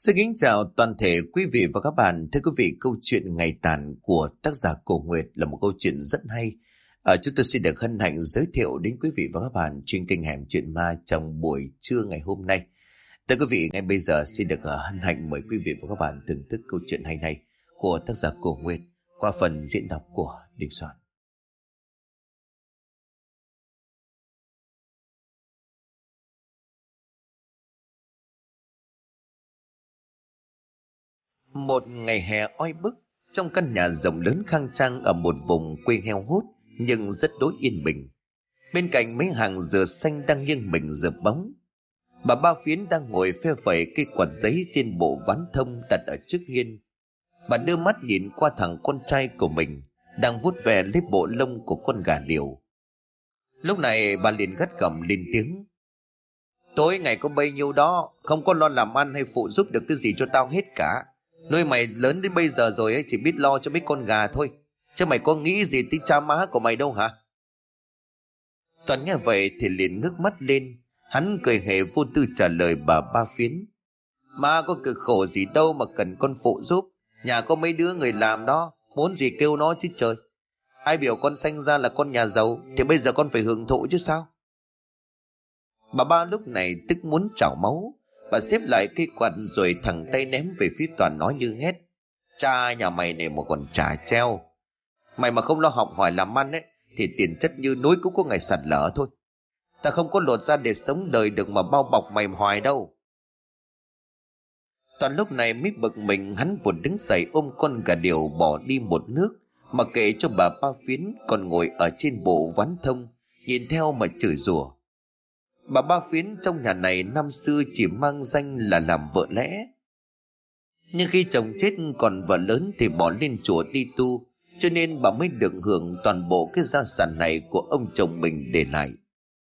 Xin kính chào toàn thể quý vị và các bạn. Thưa quý vị, câu chuyện Ngày Tàn của tác giả Cổ Nguyệt là một câu chuyện rất hay. Chúng tôi xin được hân hạnh giới thiệu đến quý vị và các bạn trên kênh Hẻm Chuyện Ma trong buổi trưa ngày hôm nay. Thưa quý vị, ngay bây giờ xin được hân hạnh mời quý vị và các bạn thưởng thức câu chuyện hay này của tác giả Cổ Nguyệt qua phần diễn đọc của Đình Soạn. Một ngày hè oi bức, trong căn nhà rộng lớn khang trang ở một vùng quê heo hút nhưng rất đối yên bình. Bên cạnh mấy hàng dừa xanh đang nghiêng mình dợp bóng. Bà Ba Phiến đang ngồi phe phẩy cây quạt giấy trên bộ ván thông đặt ở trước hiên. Bà đưa mắt nhìn qua thằng con trai của mình đang vuốt ve lấy bộ lông của con gà điểu. Lúc này bà liền gắt gỏng lên tiếng: "Tối ngày có bấy nhiêu đó, không có lo làm ăn hay phụ giúp được cái gì cho tao hết cả. Nuôi mày lớn đến bây giờ rồi ấy, chỉ biết lo cho mấy con gà thôi, chứ mày có nghĩ gì tới cha má của mày đâu hả?" Toàn nghe vậy thì liền ngước mắt lên. Hắn cười hề vô tư trả lời bà Ba Phiến: "Má có cực khổ gì đâu mà cần con phụ giúp. Nhà có mấy đứa người làm đó, muốn gì kêu nó chứ trời. Ai biểu con sanh ra là con nhà giàu thì bây giờ con phải hưởng thụ chứ sao." Bà Ba lúc này tức muốn trào máu. Bà xếp lại cây quạt rồi thẳng tay ném về phía Toàn nói như hét: "Cha nhà mày này mà còn trả treo. Mày mà không lo học hỏi làm ăn ấy thì tiền chất như núi cũng có ngày sạt lở thôi. Ta không có lột ra để sống đời được mà bao bọc mày hoài đâu." Toàn lúc này mới bực mình, hắn vụt đứng dậy ôm con gà điểu bỏ đi một nước, mà kệ cho bà Ba Phiến còn ngồi ở trên bộ ván thông nhìn theo mà chửi rủa. Bà Ba Phiến trong nhà này năm xưa chỉ mang danh là làm vợ lẽ, nhưng khi chồng chết còn vợ lớn thì bỏ lên chùa đi tu, cho nên bà mới được hưởng toàn bộ cái gia sản này của ông chồng mình để lại.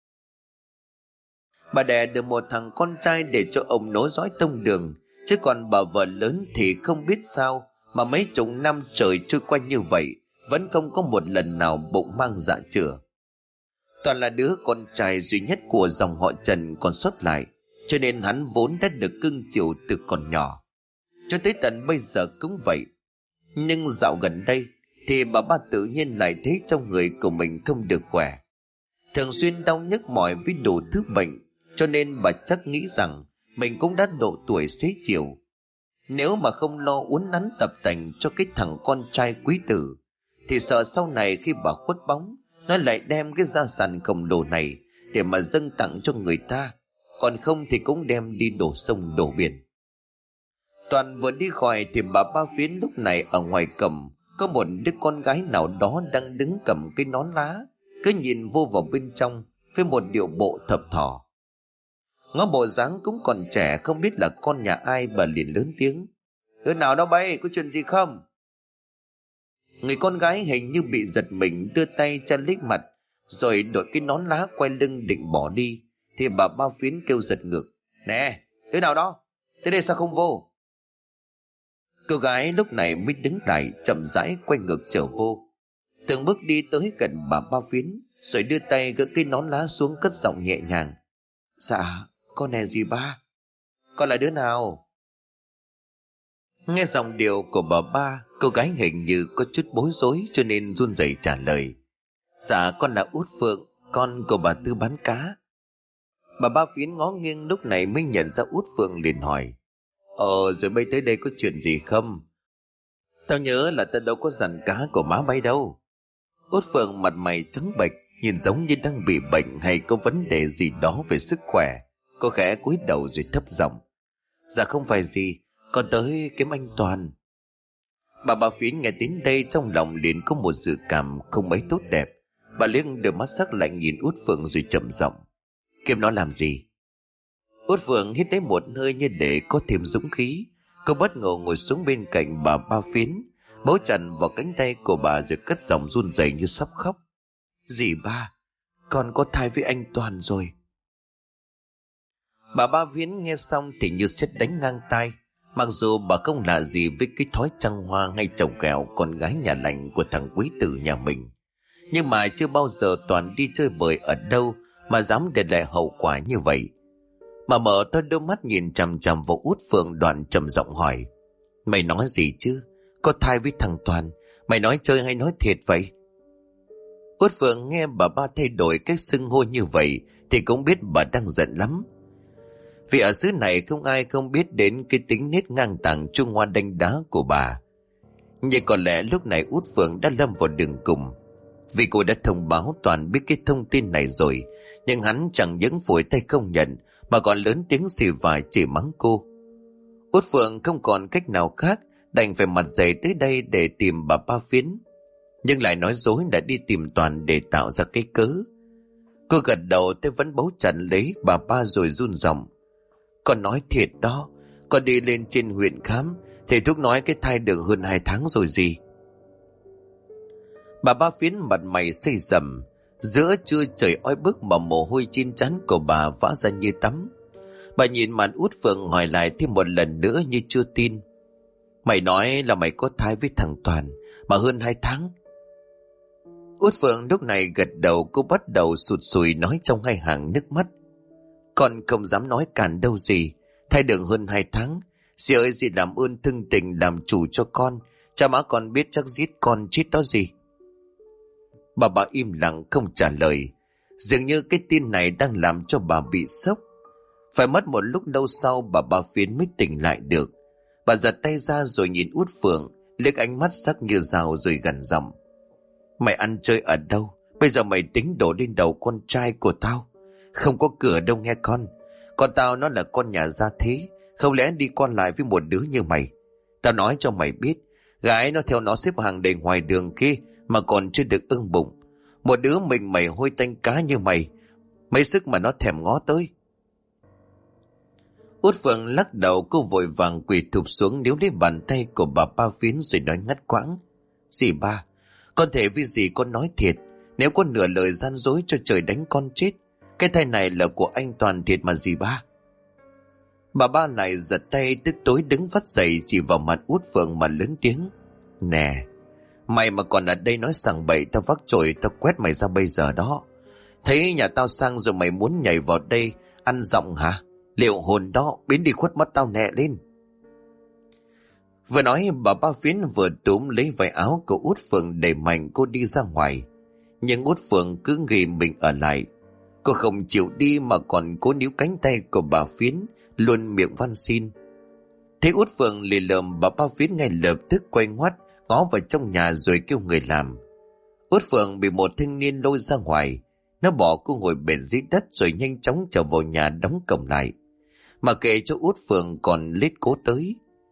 Bà đẻ được một thằng con trai để cho ông nối dõi tông đường, chứ còn bà vợ lớn thì không biết sao mà mấy chục năm trời trôi qua như vậy vẫn không có một lần nào bụng mang dạ chửa. Toàn là đứa con trai duy nhất của dòng họ Trần còn sót lại, cho nên hắn vốn đã được cưng chiều từ còn nhỏ, cho tới tận bây giờ cũng vậy. Nhưng dạo gần đây thì bà Ba tự nhiên lại thấy trong người của mình không được khỏe, thường xuyên đau nhức mỏi với đủ thứ bệnh, cho nên bà chắc nghĩ rằng mình cũng đã độ tuổi xế chiều. Nếu mà không lo uốn nắn tập tành cho cái thằng con trai quý tử thì sợ sau này khi bà khuất bóng, nó lại đem cái gia sản khổng lồ này để mà dâng tặng cho người ta, còn không thì cũng đem đi đổ sông đổ biển. Toàn vừa đi khỏi thì bà Ba Phiến lúc này ở ngoài cầm có một đứa con gái nào đó đang đứng cầm cái nón lá, cứ nhìn vô vào bên trong với một điệu bộ thập thò. Ngó bộ dáng cũng còn trẻ, không biết là con nhà ai, bà liền lớn tiếng: "Đứa nào đó bay, có chuyện gì không?" Người con gái hình như bị giật mình, đưa tay che lấy mặt rồi đội cái nón lá quay lưng định bỏ đi, thì bà Ba Phiến kêu giật ngược: "Nè, đứa nào đó, tới đây sao không vô?" Cô gái lúc này mới đứng lại, chậm rãi quay ngược trở vô, từng bước đi tới gần bà Ba Phiến rồi đưa tay gỡ cái nón lá xuống, cất giọng nhẹ nhàng: "Dạ, con nè dì Ba." "Con là đứa nào?" Nghe giọng điệu của bà Ba, cô gái hình như có chút bối rối cho nên run rẩy trả lời: "Dạ, con là Út Phượng, con của bà Tư bán cá." Bà Ba Phiến ngó nghiêng lúc này mới nhận ra Út Phượng, liền hỏi: Rồi bay tới đây có chuyện gì không? Tao nhớ là tao đâu có dàn cá của má bay đâu." Út Phượng mặt mày trắng bệch, nhìn giống như đang bị bệnh hay có vấn đề gì đó về sức khỏe. Cô khẽ cúi đầu rồi thấp giọng: "Dạ không phải gì, con tới kiếm anh Toàn." Bà Ba Phiến nghe đến đây trong lòng liền có một dự cảm không mấy tốt đẹp. Bà liếc đôi mắt sắc lạnh nhìn Út Phượng rồi trầm giọng: "Kiếm nó làm gì?" Út Phượng hít lấy một hơi như để có thêm dũng khí. Cô bất ngờ ngồi xuống bên cạnh bà Ba Phiến, bấu chặt vào cánh tay của bà rồi cất giọng run rẩy như sắp khóc: "Dì Ba, con có thai với anh Toàn rồi." Bà Ba Phiến nghe xong thì như sét đánh ngang tai. Mặc dù bà không lạ gì với cái thói trăng hoa hay trồng ghẹo con gái nhà lành của thằng quý tử nhà mình, nhưng mà chưa bao giờ Toàn đi chơi bời ở đâu mà dám để lại hậu quả như vậy. Mà mở to đôi mắt nhìn chằm chằm vào Út Phượng, Đoàn trầm giọng hỏi: Mày nói gì chứ? Có thai với thằng Toàn? Mày nói chơi hay nói thiệt vậy? Út Phượng nghe bà ba thay đổi cách xưng hô như vậy thì cũng biết bà đang giận lắm. Vì ở xứ này không ai không biết đến cái tính nết ngang tàng trung hoa đánh đá của bà. Nhưng có lẽ lúc này Út Phượng đã lâm vào đường cùng. Vì cô đã thông báo Toàn biết cái thông tin này rồi, nhưng hắn chẳng những phủi tay không nhận mà còn lớn tiếng xì vài chỉ mắng cô. Út Phượng không còn cách nào khác, đành phải mặt dày tới đây để tìm bà ba Phiến, nhưng lại nói dối đã đi tìm Toàn để tạo ra cái cớ. Cô gật đầu tôi vẫn bấu chặt lấy bà ba rồi run giọng: Con nói thiệt đó, con đi lên trên huyện khám, thầy thuốc nói cái thai được hơn 2 tháng rồi gì. Bà ba Phiến mặt mày xây sầm, giữa trưa trời oi bức mà mồ hôi trên trán của bà vã ra như tắm. Bà nhìn mặt Út Phượng hỏi lại thêm một lần nữa như chưa tin: Mày nói là mày có thai với thằng Toàn mà hơn 2 tháng? Út Phượng lúc này gật đầu. Cô bắt đầu sụt sùi nói trong hai hàng nước mắt: Con không dám nói cản đâu gì. Thai được hơn 2 tháng. Dì ơi, dì làm ơn thương tình làm chủ cho con. Cha má con biết chắc giết con chết đó gì. Bà im lặng không trả lời. Dường như cái tin này đang làm cho bà bị sốc. Phải mất một lúc lâu sau bà ba Phiến mới tỉnh lại được. Bà giật tay ra rồi nhìn Út Phượng, liếc ánh mắt sắc như dao rồi gằn giọng: Mày ăn chơi ở đâu? Bây giờ mày tính đổ lên đầu con trai của tao. Không có cửa đâu nghe con. Con tao nó là con nhà gia thế, không lẽ đi qua lại với một đứa như mày? Tao nói cho mày biết, gái nó theo nó xếp hàng đầy ngoài đường kia mà còn chưa được ưng bụng. Một đứa mình mày hôi tanh cá như mày, mấy sức mà nó thèm ngó tới. Út Phượng lắc đầu. Cô vội vàng quỳ thụp xuống níu lấy bàn tay của bà ba Phiến rồi nói ngắt quãng: Dì ba, con thể với dì con nói thiệt. Nếu có nửa lời gian dối cho trời đánh con chết. Cái thai này là của anh Toàn thiệt mà dì ba. Bà ba này giật tay tức tối đứng phát dậy chỉ vào mặt Út Phượng mà lớn tiếng: Nè, mày mà còn ở đây nói sằng bậy, tao vác chổi tao quét mày ra bây giờ đó. Thấy nhà tao sang rồi mày muốn nhảy vào đây ăn giọng hả? Liệu hồn đó, biến đi khuất mắt tao nè lên. Vừa nói bà ba Phiến vừa túm lấy váy áo của Út Phượng đẩy mạnh cô đi ra ngoài. Nhưng Út Phượng cứ nghĩ mình ở lại. Cô không chịu đi mà còn cố níu cánh tay của bà Phiến, luôn miệng van xin. Thế Út Phượng lì lợm, bà ba Phiến ngay lập tức quay ngoắt ngó vào trong nhà rồi kêu người làm. Út Phượng bị một thanh niên lôi ra ngoài. Nó bỏ cô ngồi bệt dưới đất rồi nhanh chóng trở vào nhà đóng cổng lại. Mà kệ cho Út Phượng còn lết cố tới.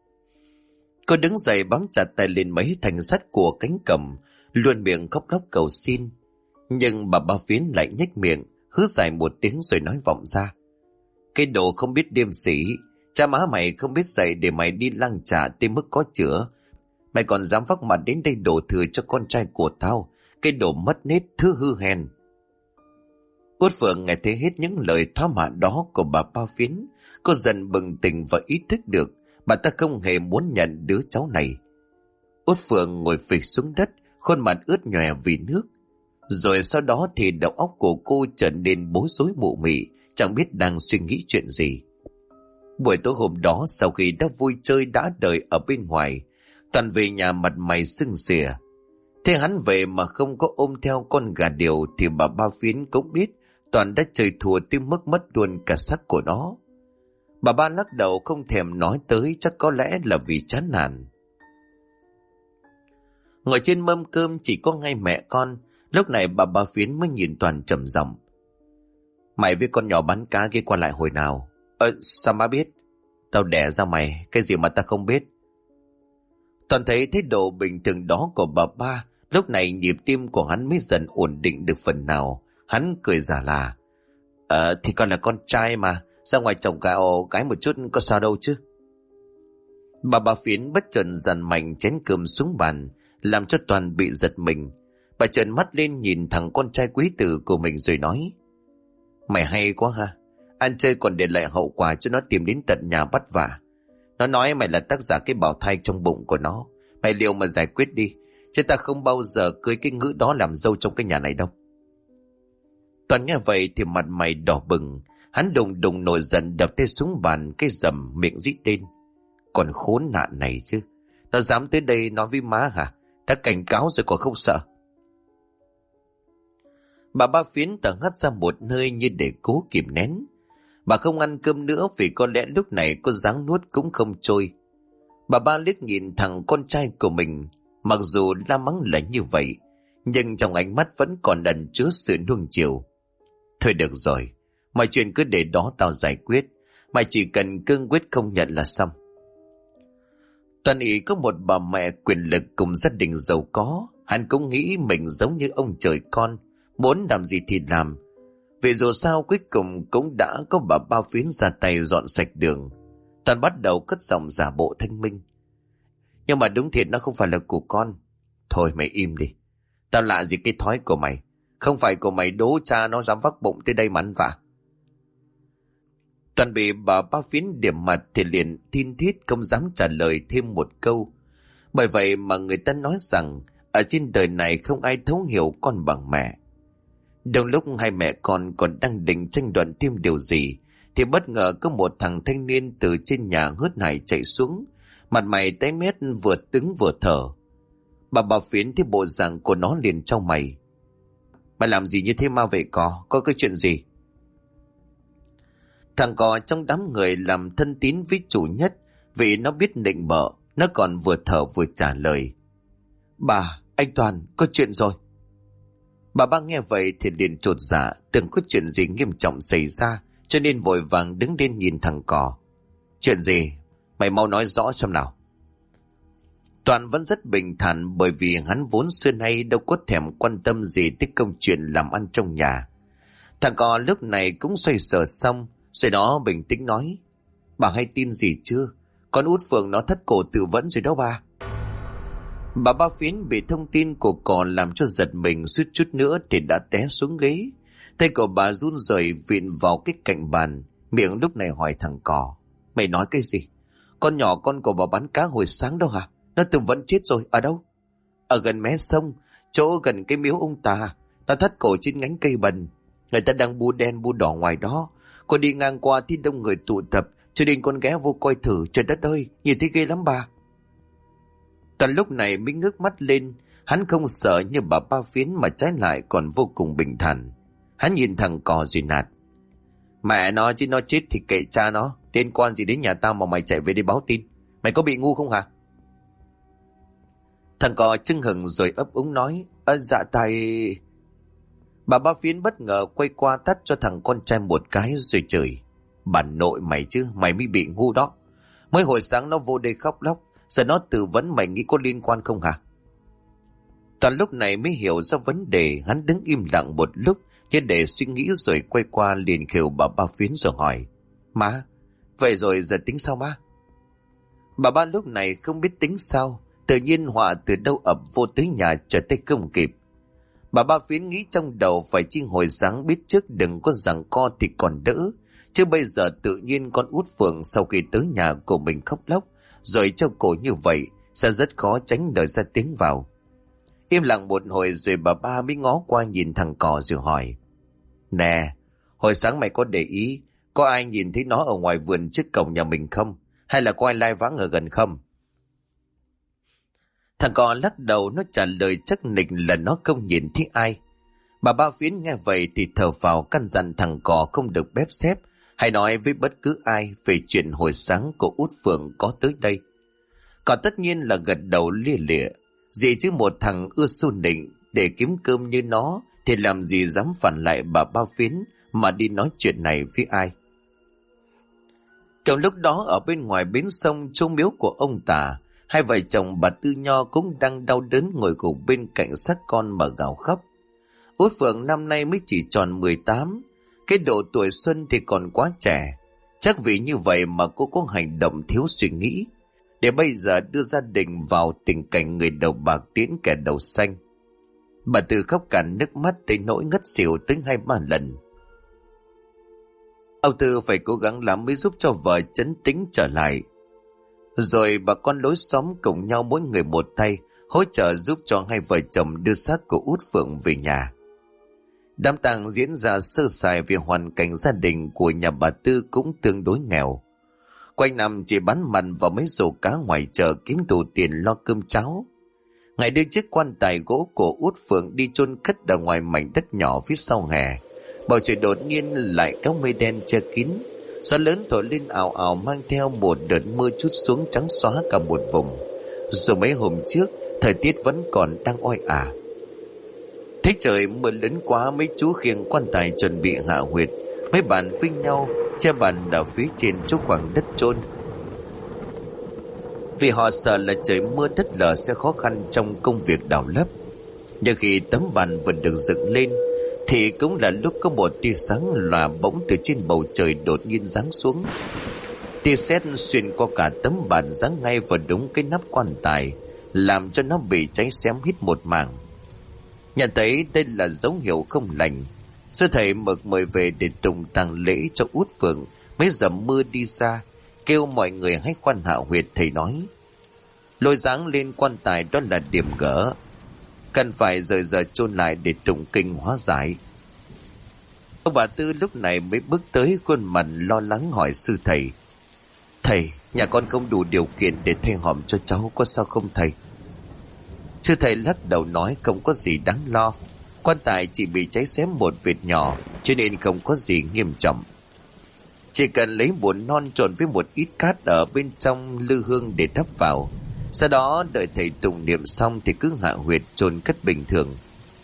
Cô đứng dậy bám chặt tay lên mấy thành sắt của cánh cổng, luôn miệng khóc lóc cầu xin. Nhưng bà ba Phiến lại nhếch miệng, hứ dài một tiếng rồi nói vọng ra: Cái đồ không biết điềm sĩ, cha má mày không biết dạy để mày đi lăng trả tới mức có chữa. Mày còn dám vác mặt đến đây đổ thừa cho con trai của tao, cái đồ mất nết thứ hư hèn. Út Phượng nghe thấy hết những lời thoá mạ đó của bà ba Phiến. Cô dần bừng tỉnh và ý thức được bà ta không hề muốn nhận đứa cháu này. Út Phượng ngồi phịch xuống đất, khuôn mặt ướt nhòe vì nước. Rồi sau đó thì đầu óc của cô trở nên bối rối mụ mị, chẳng biết đang suy nghĩ chuyện gì. Buổi tối hôm đó, sau khi đã vui chơi đã đời ở bên ngoài, Toàn về nhà mặt mày sưng xỉa. Thế hắn về mà không có ôm theo con gà điều thì bà ba Phiến cũng biết Toàn đã chơi thua tới mức mất luôn cả xác của nó. Bà ba lắc đầu không thèm nói tới, chắc có lẽ là vì chán nản. Ngồi trên mâm cơm chỉ có ngay mẹ con. Lúc này bà ba Phiến mới nhìn Toàn trầm giọng: Mày với con nhỏ bán cá kia qua lại hồi nào? Sao má biết? Tao đẻ ra mày, cái gì mà tao không biết? Toàn thấy thái độ bình thường đó của bà ba, lúc này nhịp tim của hắn mới dần ổn định được phần nào. Hắn cười giả là: Thì con là con trai mà, ra ngoài trồng gạo cái một chút có sao đâu chứ. Bà Phiến bất chợt dằn mạnh chén cơm xuống bàn, làm cho Toàn bị giật mình. Bà trợn mắt lên nhìn thằng con trai quý tử của mình rồi nói: Mày hay quá ha, ăn chơi còn để lại hậu quả cho nó tìm đến tận nhà bắt vả. Nó nói mày là tác giả cái bào thai trong bụng của nó. Mày liều mà giải quyết đi, chứ ta không bao giờ cưới cái ngữ đó làm dâu trong cái nhà này đâu. Toàn nghe vậy thì mặt mày đỏ bừng. Hắn đùng đùng nổi giận đập tay xuống bàn, cái rầm miệng rít lên. Còn khốn nạn này chứ, nó dám tới đây nói với má hả? Đã cảnh cáo rồi còn không sợ. Bà Ba Phiến thở hắt ra một hơi như để cố kìm nén. Bà không ăn cơm nữa vì có lẽ lúc này có ráng nuốt cũng không trôi. Bà Ba liếc nhìn thằng con trai của mình, mặc dù la mắng là như vậy, nhưng trong ánh mắt vẫn còn ẩn chứa sự nuông chiều. Thôi được rồi, mọi chuyện cứ để đó tao giải quyết. Mày chỉ cần cương quyết không nhận là xong. Toàn ý có một bà mẹ quyền lực cùng gia đình giàu có. Hắn cũng nghĩ mình giống như ông trời con, muốn làm gì thì làm. Vì dù sao cuối cùng cũng đã có bà Ba Phiến ra tay dọn sạch đường. Toàn bắt đầu cất giọng giả bộ thanh minh. Nhưng mà đúng thiệt nó không phải là của con. Thôi mày im đi. Tao lạ gì cái thói của mày. Không phải của mày đố cha nó dám vác bụng tới đây mà ăn vạ. Toàn bị bà Ba Phiến điểm mặt thì liền thin thít không dám trả lời thêm một câu. Bởi vậy mà người ta nói rằng ở trên đời này không ai thấu hiểu con bằng mẹ. Đồng lúc hai mẹ con còn đang định tranh luận thêm điều gì thì bất ngờ có một thằng thanh niên từ trên nhà hớt hải chạy xuống, mặt mày tái mét, vừa đứng vừa thở. Bà Ba Phiến thấy bộ dạng của nó liền trao mày. Mày làm gì như thế ma vậy có cái chuyện gì? Thằng cò trong đám người làm thân tín với chủ nhất, vì nó biết nịnh bợ, nó còn vừa thở vừa trả lời. Bà, anh Toàn, có chuyện rồi. Bà Ba nghe vậy thì liền chột dạ, tưởng có chuyện gì nghiêm trọng xảy ra, cho nên vội vàng đứng lên nhìn thằng cò. Chuyện gì? Mày mau nói rõ xem nào. Toàn vẫn rất bình thản, bởi vì hắn vốn xưa nay đâu có thèm quan tâm gì tới công chuyện làm ăn trong nhà. Thằng cò lúc này cũng xoay sở xong, rồi nó bình tĩnh nói. Bà hay tin gì chưa? Con út Phượng nó thất cổ tự vẫn rồi đó bà. Bà Ba Phiến bị thông tin của cò làm cho giật mình, suýt chút nữa thì đã té xuống ghế. Tay của bà run rẩy vịn vào cái cạnh bàn, miệng lúc này hỏi thằng cò. Mày nói cái gì? Con nhỏ con của bà bán cá hồi sáng đâu hả? Nó tự vẫn chết rồi, ở đâu? Ở gần mé sông, chỗ gần cái miếu ông Tà. Nó thắt cổ trên nhánh cây bần. Người ta đang bu đen bu đỏ ngoài đó. Con đi ngang qua thì đông người tụ tập, cho nên con ghé vô coi thử. Trời đất ơi, nhìn thấy ghê lắm bà. Toàn lúc này mới ngước mắt lên. Hắn không sợ như bà Ba Phiến, mà trái lại còn vô cùng bình thản. Hắn nhìn thằng cò rồi nạt. Mẹ nó chứ, nó chết thì kệ cha nó, liên quan gì đến nhà tao mà mày chạy về đây báo tin? Mày có bị ngu không hả? Thằng cò chưng hừng rồi ấp úng nói. Dạ tại... Bà Ba Phiến bất ngờ quay qua tắt cho thằng con trai một cái rồi chửi. Bà nội mày chứ, mày mới bị ngu đó. Mới hồi sáng nó vô đây khóc lóc, giờ nó tự vấn, mày nghĩ có liên quan không hả? Toàn lúc này mới hiểu ra vấn đề. Hắn đứng im lặng một lúc như để suy nghĩ, rồi quay qua liền khều bà Ba Phiến rồi hỏi. Má, vậy rồi giờ tính sao má? Bà Ba lúc này không biết tính sao, tự nhiên họa từ đâu ập vô tới nhà trở tay không kịp. Bà Ba Phiến nghĩ trong đầu phải chi hồi sáng biết trước đừng có giằng co thì còn đỡ, chứ bây giờ tự nhiên con út Phượng sau khi tới nhà của mình khóc lóc rồi treo cổ như vậy sẽ rất khó tránh lời ra tiếng vào. Im lặng một hồi rồi bà Ba mới ngó qua nhìn thằng cò rồi hỏi. Nè, hồi sáng mày có để ý có ai nhìn thấy nó ở ngoài vườn trước cổng nhà mình không? Hay là có ai lai vãng ở gần không? Thằng cò lắc đầu, nó trả lời chắc nịch là nó không nhìn thấy ai. Bà Ba Phiến nghe vậy thì thở phào, căn dặn thằng cò không được bếp xếp hay nói với bất cứ ai về chuyện hồi sáng của út Phượng có tới đây. Cò tất nhiên là gật đầu lia lịa. Gì chứ một thằng ưa xu nịnh để kiếm cơm như nó thì làm gì dám phản lại bà Ba Phiến mà đi nói chuyện này với ai. Trong lúc đó ở bên ngoài bến sông chỗ miếu của ông Tà, hai vợ chồng bà Tư Nho cũng đang đau đớn ngồi gục bên cạnh xác con mà gào khóc. Út Phượng năm nay mới chỉ tròn 18, cái độ tuổi xuân thì còn quá trẻ. Chắc vì như vậy mà cô có hành động thiếu suy nghĩ, để bây giờ đưa gia đình vào tình cảnh người đầu bạc tiễn kẻ đầu xanh. Bà Tư khóc cạn nước mắt tới nỗi ngất xỉu tới 2-3 lần. Ông Tư phải cố gắng lắm mới giúp cho vợ trấn tĩnh trở lại. Rồi bà con lối xóm cùng nhau mỗi người một tay hỗ trợ giúp cho hai vợ chồng đưa xác của út Phượng về nhà. Đám tang diễn ra sơ sài vì hoàn cảnh gia đình của nhà bà Tư cũng tương đối nghèo. Quanh năm chỉ bán mặn và mấy rổ cá ngoài chợ kiếm đủ tiền lo cơm cháo. Ngày đưa chiếc quan tài gỗ của Út Phượng đi chôn cất ở ngoài mảnh đất nhỏ phía sau hè, bầu trời đột nhiên lại có mây đen che kín. Gió lớn thổi lên ào ào mang theo một đợt mưa trút xuống trắng xóa cả một vùng. Dù mấy hôm trước thời tiết vẫn còn đang oi ả. Thấy trời mưa lớn quá, mấy chú khiêng quan tài chuẩn bị hạ huyệt. Mấy bạn với nhau che bàn ở phía trên chỗ khoảng đất chôn, vì họ sợ là trời mưa đất lở sẽ khó khăn trong công việc đào lấp. Nhưng khi tấm bàn vừa được dựng lên thì cũng là lúc có một tia sáng lòa bỗng từ trên bầu trời đột nhiên giáng xuống. Tia sét xuyên qua cả tấm bàn giáng ngay vào đúng cái nắp quan tài, làm cho nó bị cháy xém hít một mảng. Nhận thấy đây là dấu hiệu không lành, sư thầy Mực mời về để tùng tang lễ cho Út Phượng. Mấy giờ mưa đi ra kêu mọi người hãy khoan hạ huyệt. Thầy nói lôi dáng lên quan tài đó là điểm gỡ, cần phải rời giờ chôn lại để tụng kinh hóa giải. Ông bà Tư lúc này mới bước tới, khuôn mặt lo lắng hỏi sư thầy: Thầy, nhà con không đủ điều kiện để thay hòm cho cháu, có sao không thầy? Sư thầy lắc đầu nói không có gì đáng lo, quan tài chỉ bị cháy xém một vệt nhỏ cho nên không có gì nghiêm trọng. Chỉ cần lấy bùn non trộn với một ít cát ở bên trong lư hương để đắp vào, sau đó đợi thầy tụng niệm xong thì cứ hạ huyệt chôn cất bình thường.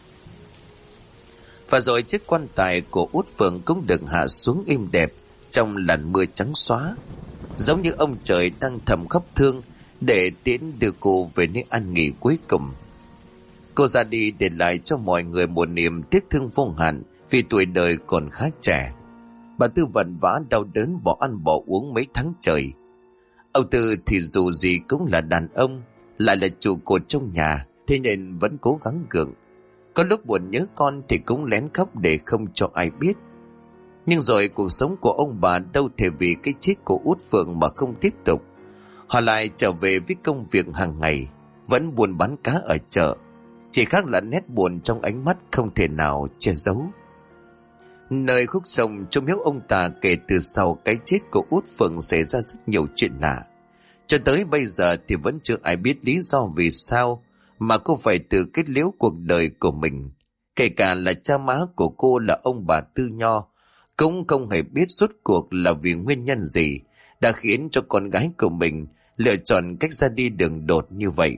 Và rồi chiếc quan tài của Út Phượng cũng được hạ xuống êm đẹp trong làn mưa trắng xóa, giống như ông trời đang thầm khóc thương để tiễn đưa cô về nơi an nghỉ cuối cùng. Cô ra đi để lại cho mọi người một niềm tiếc thương vô hạn vì tuổi đời còn khá trẻ. Bà Tư vất vả đau đớn bỏ ăn bỏ uống mấy tháng trời. Ông Tư thì dù gì cũng là đàn ông, lại là trụ cột trong nhà, thế nên vẫn cố gắng gượng. Có lúc buồn nhớ con thì cũng lén khóc để không cho ai biết. Nhưng rồi cuộc sống của ông bà đâu thể vì cái chết của Út Phượng mà không tiếp tục. Họ lại trở về với công việc hàng ngày, vẫn buôn bán cá ở chợ, chỉ khác là nét buồn trong ánh mắt không thể nào che giấu. Nơi khúc sông trong miếu ông ta, kể từ sau cái chết của Út Phượng xảy ra rất nhiều chuyện lạ. Cho tới bây giờ thì vẫn chưa ai biết lý do vì sao mà cô phải tự kết liễu cuộc đời của mình. Kể cả là cha má của cô là ông bà Tư Nho cũng không hề biết suốt cuộc là vì nguyên nhân gì đã khiến cho con gái của mình lựa chọn cách ra đi đường đột như vậy.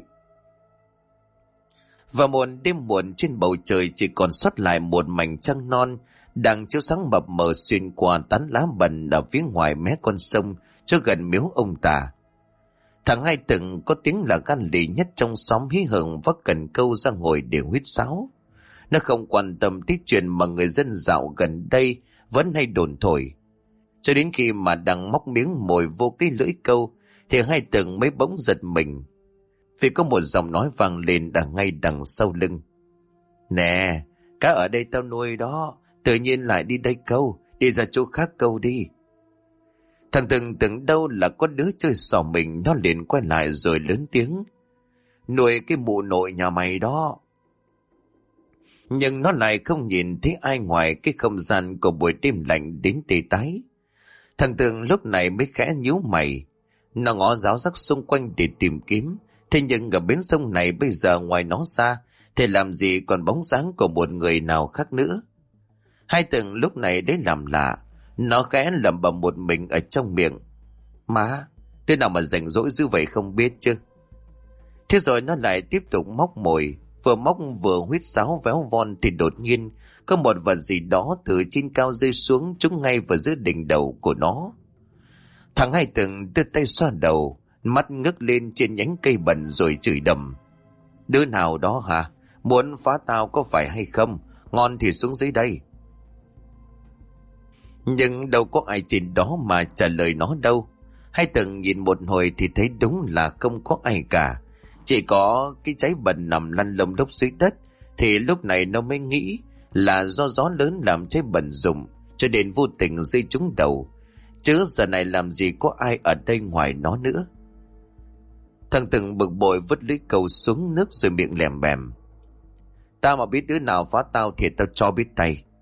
Và một đêm muộn, trên bầu trời chỉ còn sót lại một mảnh trăng non đang chiếu sáng mập mờ xuyên qua tán lá bần ở phía ngoài mé con sông cho gần miếu ông ta. Thằng Hai Từng có tiếng là gan lì nhất trong xóm hí hửng vác cần câu ra ngồi để huýt sáo. Nó không quan tâm tới chuyện mà người dân dạo gần đây vẫn hay đồn thổi. Cho đến khi mà đang móc miếng mồi vô cái lưỡi câu thì Hai Từng mới bỗng giật mình, vì có một giọng nói vang lên ngay đằng sau lưng: Nè, cá ở đây tao nuôi đó, tự nhiên lại đi đây câu, đi ra chỗ khác câu đi. Thằng Từng tưởng đâu là có đứa chơi xỏ mình, nó liền quay lại rồi lớn tiếng: Nuôi cái mụ nội nhà mày đó. Nhưng nó lại không nhìn thấy ai ngoài cái không gian của buổi đêm lạnh đến tê tái. Thằng Từng lúc này mới khẽ nhíu mày. Nó ngó giáo giác xung quanh để tìm kiếm, thế nhưng ở bến sông này bây giờ ngoài nó ra thì làm gì còn bóng dáng của một người nào khác nữa. Hai Từng lúc này đấy làm lạ, nó khẽ lẩm bẩm một mình ở trong miệng: Má, thế nào mà rảnh rỗi dữ vậy không biết chứ. Thế rồi nó lại tiếp tục móc mồi, vừa móc vừa huýt sáo véo von thì đột nhiên có một vật gì đó từ trên cao rơi xuống trúng ngay vào giữa đỉnh đầu của nó. Thằng Hai Từng đưa tay xoa đầu, mắt ngước lên trên nhánh cây bẩn rồi chửi đầm: Đứa nào đó hả? Muốn phá tao có phải hay không? Ngon thì xuống dưới đây. Nhưng đâu có ai trên đó mà trả lời nó đâu. Hai Từng nhìn một hồi thì thấy đúng là không có ai cả, chỉ có cái cháy bẩn nằm lăn lông lốc dưới đất. Thì lúc này nó mới nghĩ là do gió lớn làm cháy bẩn rụng cho nên vô tình rơi trúng đầu, chứ giờ này làm gì có ai ở đây ngoài nó nữa. Thằng Từng bực bội vứt lưỡi câu xuống nước rồi miệng lèm bèm: Tao mà biết đứa nào phá tao thì tao cho biết tay.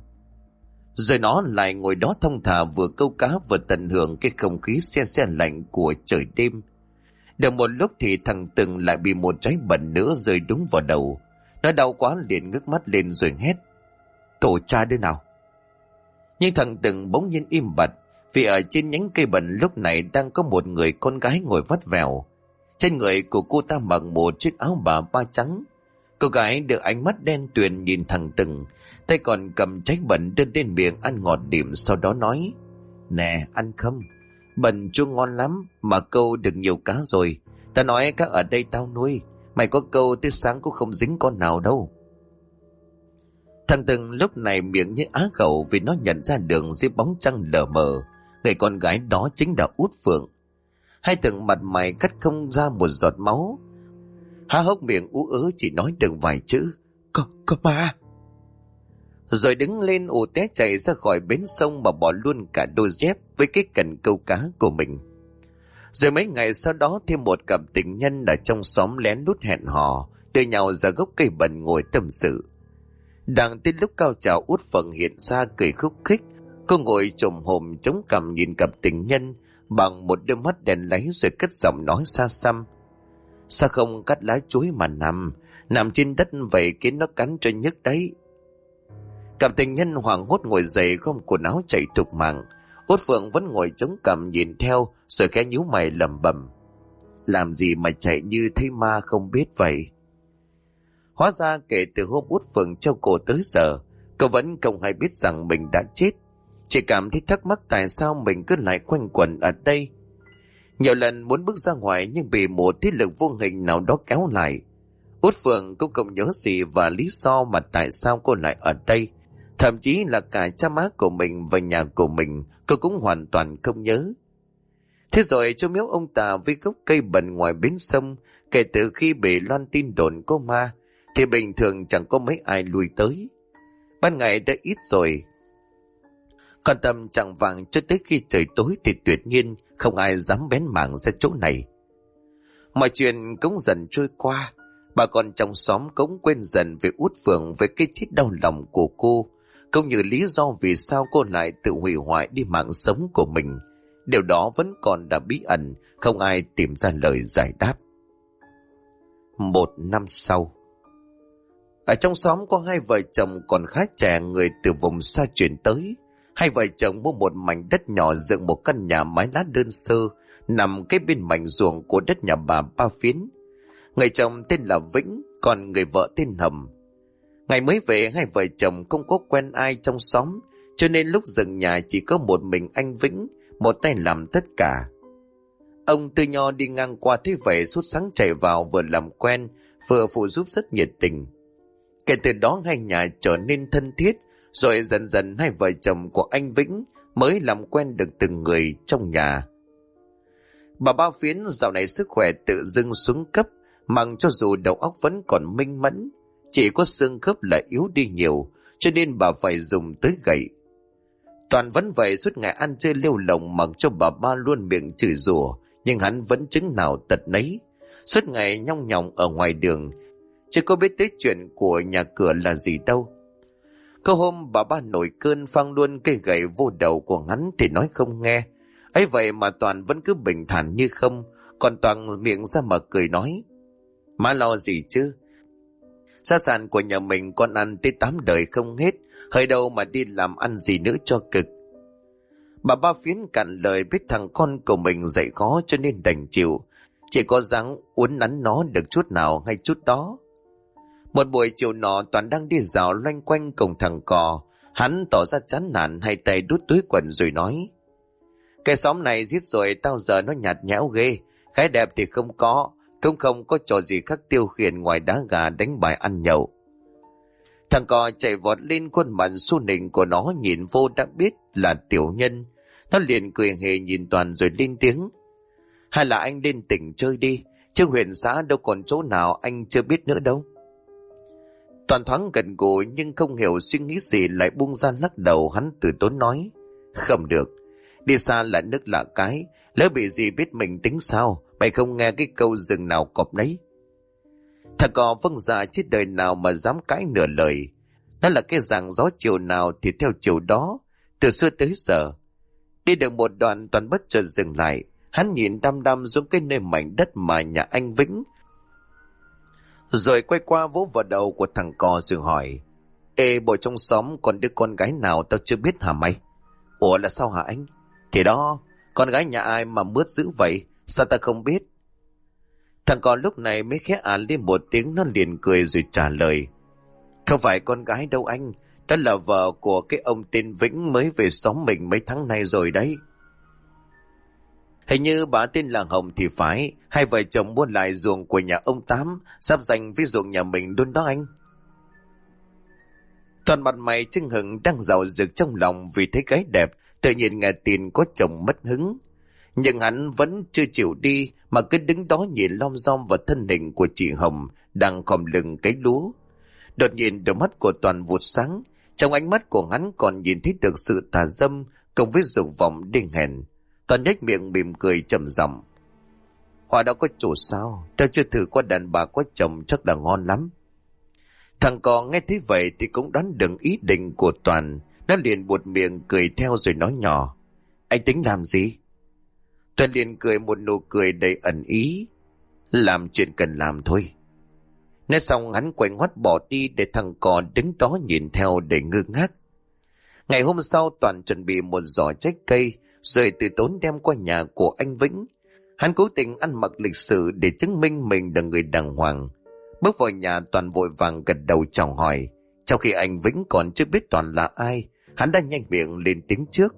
Rồi nó lại ngồi đó thong thả vừa câu cá vừa tận hưởng cái không khí se se lạnh của trời đêm. Được một lúc thì thằng Từng lại bị một trái bẩn nữa rơi đúng vào đầu. Nó đau quá liền ngước mắt lên rồi hét: "Tổ cha đứa nào?" Nhưng thằng Từng bỗng nhiên im bặt, vì ở trên nhánh cây bẩn lúc này đang có một người con gái ngồi vắt vẻo. Trên người của cô ta mặc một chiếc áo bà ba trắng. Cô gái đưa ánh mắt đen tuyền nhìn thằng Từng, tay còn cầm trái bẩn đưa lên miệng ăn ngọt điểm, sau đó nói: "Nè, ăn không? Bẩn chua ngon lắm, mà câu được nhiều cá rồi. Ta nói cá ở đây tao nuôi, mày có câu tới sáng cũng không dính con nào đâu." Thằng Từng lúc này miệng như á khẩu, vì nó nhận ra đường dưới bóng trăng lờ mờ, người con gái đó chính là Út Phượng. Hai Từng mặt mày cắt không ra một giọt máu, há hốc miệng ú ớ chỉ nói được vài chữ: Có ma." Rồi đứng lên ù té chạy ra khỏi bến sông mà bỏ luôn cả đôi dép với cái cần câu cá của mình. Rồi mấy ngày sau đó thêm một cặp tình nhân ở trong xóm lén lút hẹn hò đưa nhau ra gốc cây bần ngồi tâm sự. Đang tới lúc cao trào, Út Phượng hiện ra cười khúc khích. Cô ngồi chồm hổm chống cằm nhìn cặp tình nhân bằng một đôi mắt đèn láy, rồi cất giọng nói xa xăm: "Sao không cắt lá chuối mà nằm trên đất vậy kiến nó cắn cho nhức đấy." Cặp tình nhân hoảng hốt ngồi dậy gom quần áo chạy thục mạng. Út Phượng vẫn ngồi chống cằm nhìn theo, rồi khẽ nhíu mày lẩm bẩm: "Làm gì mà chạy như thấy ma không biết vậy?" Hóa ra kể từ hôm Út Phượng treo cổ tới giờ, cậu vẫn không hay biết rằng mình đã chết. Chỉ cảm thấy thắc mắc tại sao mình cứ lại quanh quẩn ở đây. Nhiều lần muốn bước ra ngoài nhưng bị một thế lực vô hình nào đó kéo lại. Út Phượng cũng không nhớ gì và lý do mà tại sao cô lại ở đây. Thậm chí là cả cha má của mình và nhà của mình cô cũng hoàn toàn không nhớ. Thế rồi chỗ miếu ông Tà với gốc cây bần ngoài bến sông, kể từ khi bị loan tin đồn có ma thì bình thường chẳng có mấy ai lui tới. Ban ngày đã ít rồi, còn tầm chạng vàng cho tới khi trời tối thì tuyệt nhiên không ai dám bén mảng ra chỗ này. Mọi chuyện cũng dần trôi qua. Bà con trong xóm cũng quên dần về Út Phượng, về cái chết đau lòng của cô, cũng như lý do vì sao cô lại tự hủy hoại đi mạng sống của mình. Điều đó vẫn còn là bí ẩn, không ai tìm ra lời giải đáp. Một năm sau, ở trong xóm có hai vợ chồng còn khá trẻ, người từ vùng xa chuyển tới. Hai vợ chồng mua một mảnh đất nhỏ dựng một căn nhà mái lá đơn sơ nằm kế bên mảnh ruộng của đất nhà bà Ba Phiến. Người chồng tên là Vĩnh, còn người vợ tên Hầm. Ngày mới về, hai vợ chồng không có quen ai trong xóm, cho nên lúc dựng nhà chỉ có một mình anh Vĩnh, một tay làm tất cả. Ông Tư Nho đi ngang qua thấy vậy sốt sắng chạy vào, vừa làm quen vừa phụ giúp rất nhiệt tình. Kể từ đó hai nhà trở nên thân thiết, rồi dần dần hai vợ chồng của anh Vĩnh mới làm quen được từng người trong nhà. Bà Ba Phiến dạo này sức khỏe tự dưng xuống cấp, mặc cho dù đầu óc vẫn còn minh mẫn, chỉ có xương khớp là yếu đi nhiều, cho nên bà phải dùng tới gậy. Toàn vẫn vậy, suốt ngày ăn chơi lêu lồng, mặc cho bà Ba luôn miệng chửi rủa, nhưng hắn vẫn chứng nào tật nấy, suốt ngày nhong nhòng ở ngoài đường, chứ có biết tới chuyện của nhà cửa là gì đâu. Có hôm bà Ba nổi cơn phang luôn cây gậy vô đầu của hắn thì nói không nghe. Ấy vậy mà Toàn vẫn cứ bình thản như không, còn Toàn miệng ra mà cười nói: "Má lo gì chứ, gia sản của nhà mình con ăn tới 8 đời không hết, hơi đâu mà đi làm ăn gì nữa cho cực." Bà Ba Phiến cạn lời, biết thằng con của mình dạy khó cho nên đành chịu, chỉ có dáng uốn nắn nó được chút nào hay chút đó. Một buổi chiều nọ, Toàn đang đi dạo loanh quanh cùng thằng Cò, hắn tỏ ra chán nản, hai tay đút túi quần rồi nói: "Cái xóm này giết rồi tao giờ nó nhạt nhẽo ghê, gái đẹp thì không có, cũng không có trò gì khác tiêu khiển ngoài đá gà, đánh bài, ăn nhậu." Thằng Cò chạy vọt lên, khuôn mặt su nịnh của nó nhìn vô đã biết là tiểu nhân. Nó liền cười hề nhìn Toàn rồi lên tiếng: "Hay là anh lên tỉnh chơi đi, chứ huyện xã đâu còn chỗ nào anh chưa biết nữa đâu." Toàn thoáng gật gù nhưng không hiểu suy nghĩ gì, lại buông ra lắc đầu. Hắn từ tốn nói: "Không được, đi xa là nước lạ cái, lỡ bị gì biết mình tính sao, mày không nghe cái câu rừng nào cọp đấy." Thằng Cò vâng dạ, chứ đời nào mà dám cãi nửa lời. Nó là cái dạng gió chiều nào thì theo chiều đó, từ xưa tới giờ. Đi được một đoạn Toàn bất chợt dừng lại. Hắn nhìn đăm đăm xuống cái nơi mảnh đất mà nhà anh Vĩnh, rồi quay qua vỗ vào đầu của thằng cò rồi hỏi: Ê, bộ trong xóm còn đứa con gái nào tao chưa biết hả mày? Ủa là sao hả anh? Thì đó, con gái nhà ai mà mướt dữ vậy? Sao ta không biết? Thằng cò lúc này mới khẽ lên một tiếng, nó liền cười rồi trả lời: Không phải con gái đâu anh, đó là vợ của cái ông tên Vĩnh mới về xóm mình mấy tháng nay rồi đấy. Hình như bà tên là Hồng thì phải, hai vợ chồng mua lại ruộng của nhà ông Tám, sắp giành với ruộng nhà mình luôn đó anh. Toàn mặt mày chưng hửng đang giàu rực trong lòng vì thấy gái đẹp, tự nhiên nghe tin có chồng mất hứng. Nhưng hắn vẫn chưa chịu đi mà cứ đứng đó nhìn lom rom vào thân hình của chị Hồng đang khom lưng cấy lúa. Đột nhiên đôi mắt của Toàn vụt sáng, trong ánh mắt của hắn còn nhìn thấy được sự tà dâm cộng với dục vọng điên hèn. Toàn nhếch miệng mỉm cười trầm giọng: Hoa đó có chủ sao? Tao chưa thử qua đàn bà có chồng chắc là ngon lắm. Thằng cò nghe thấy vậy thì cũng đoán được ý định của Toàn. Nó liền buột miệng cười theo rồi nói nhỏ: Anh tính làm gì? Toàn liền cười một nụ cười đầy ẩn ý: Làm chuyện cần làm thôi. Nói xong hắn quay ngoắt bỏ đi để thằng cò đứng đó nhìn theo để ngơ ngác. Ngày hôm sau Toàn chuẩn bị một giỏ trái cây rồi từ tốn đem qua nhà của anh Vĩnh. Hắn cố tình ăn mặc lịch sự để chứng minh mình là người đàng hoàng. Bước vào nhà Toàn vội vàng gật đầu chào hỏi. Trong khi anh Vĩnh còn chưa biết Toàn là ai, hắn đã nhanh miệng lên tiếng trước: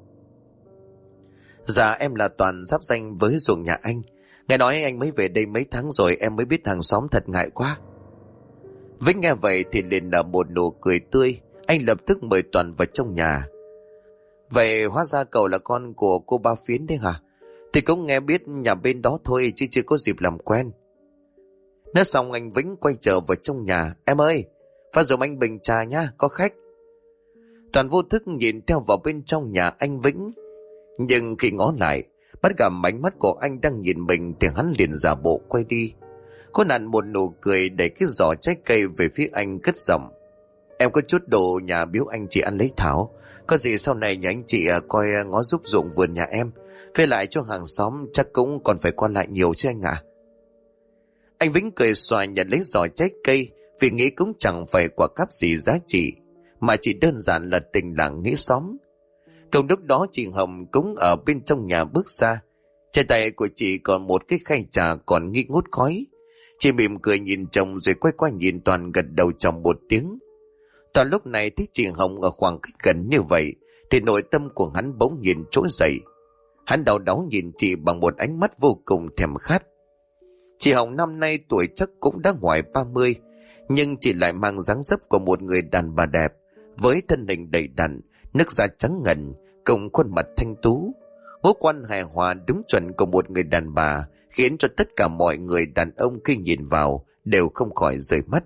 Dạ em là Toàn, giáp danh với ruộng nhà anh. Nghe nói anh mới về đây mấy tháng rồi, em mới biết hàng xóm, thật ngại quá. Vĩnh nghe vậy thì liền nở một nụ cười tươi. Anh lập tức mời Toàn vào trong nhà. Vậy hóa ra cậu là con của cô Ba Phiến đấy hả? Thì cũng nghe biết nhà bên đó thôi chứ chưa có dịp làm quen. Nói xong anh Vĩnh quay trở vào trong nhà. Em ơi, pha giùm anh bình trà nha, có khách. Toàn vô thức nhìn theo vào bên trong nhà anh Vĩnh. Nhưng khi ngó lại, bắt gặp ánh mắt của anh đang nhìn mình thì hắn liền giả bộ quay đi. Cô nặn một nụ cười đẩy cái giỏ trái cây về phía anh cất giọng: Em có chút đồ nhà biếu anh chị ăn lấy thảo. Có gì sau này nhờ anh chị coi ngó giúp ruộng vườn nhà em. Về lại cho hàng xóm chắc cũng còn phải qua lại nhiều chứ anh ạ. Anh Vĩnh cười xòa nhận lấy giỏ trái cây vì nghĩ cũng chẳng phải quả cáp gì giá trị, mà chỉ đơn giản là tình làng nghĩa xóm. Cùng lúc đó chị Hồng cũng ở bên trong nhà bước ra. Trên tay của chị còn một cái khay trà còn nghi ngút khói. Chị mỉm cười nhìn chồng rồi quay qua nhìn Toàn gật đầu chồng một tiếng. Toàn lúc này thấy chị Hồng ở khoảng cách gần như vậy thì nội tâm của hắn bỗng nhiên trỗi dậy. Hắn đau đáu nhìn chị bằng một ánh mắt vô cùng thèm khát. Chị Hồng năm nay tuổi chắc cũng đã ngoài 30, nhưng chị lại mang dáng dấp của một người đàn bà đẹp, với thân hình đầy đặn, nước da trắng ngần, cùng khuôn mặt thanh tú. Ngũ quan hài hòa đúng chuẩn của một người đàn bà, khiến cho tất cả mọi người đàn ông khi nhìn vào đều không khỏi rời mắt.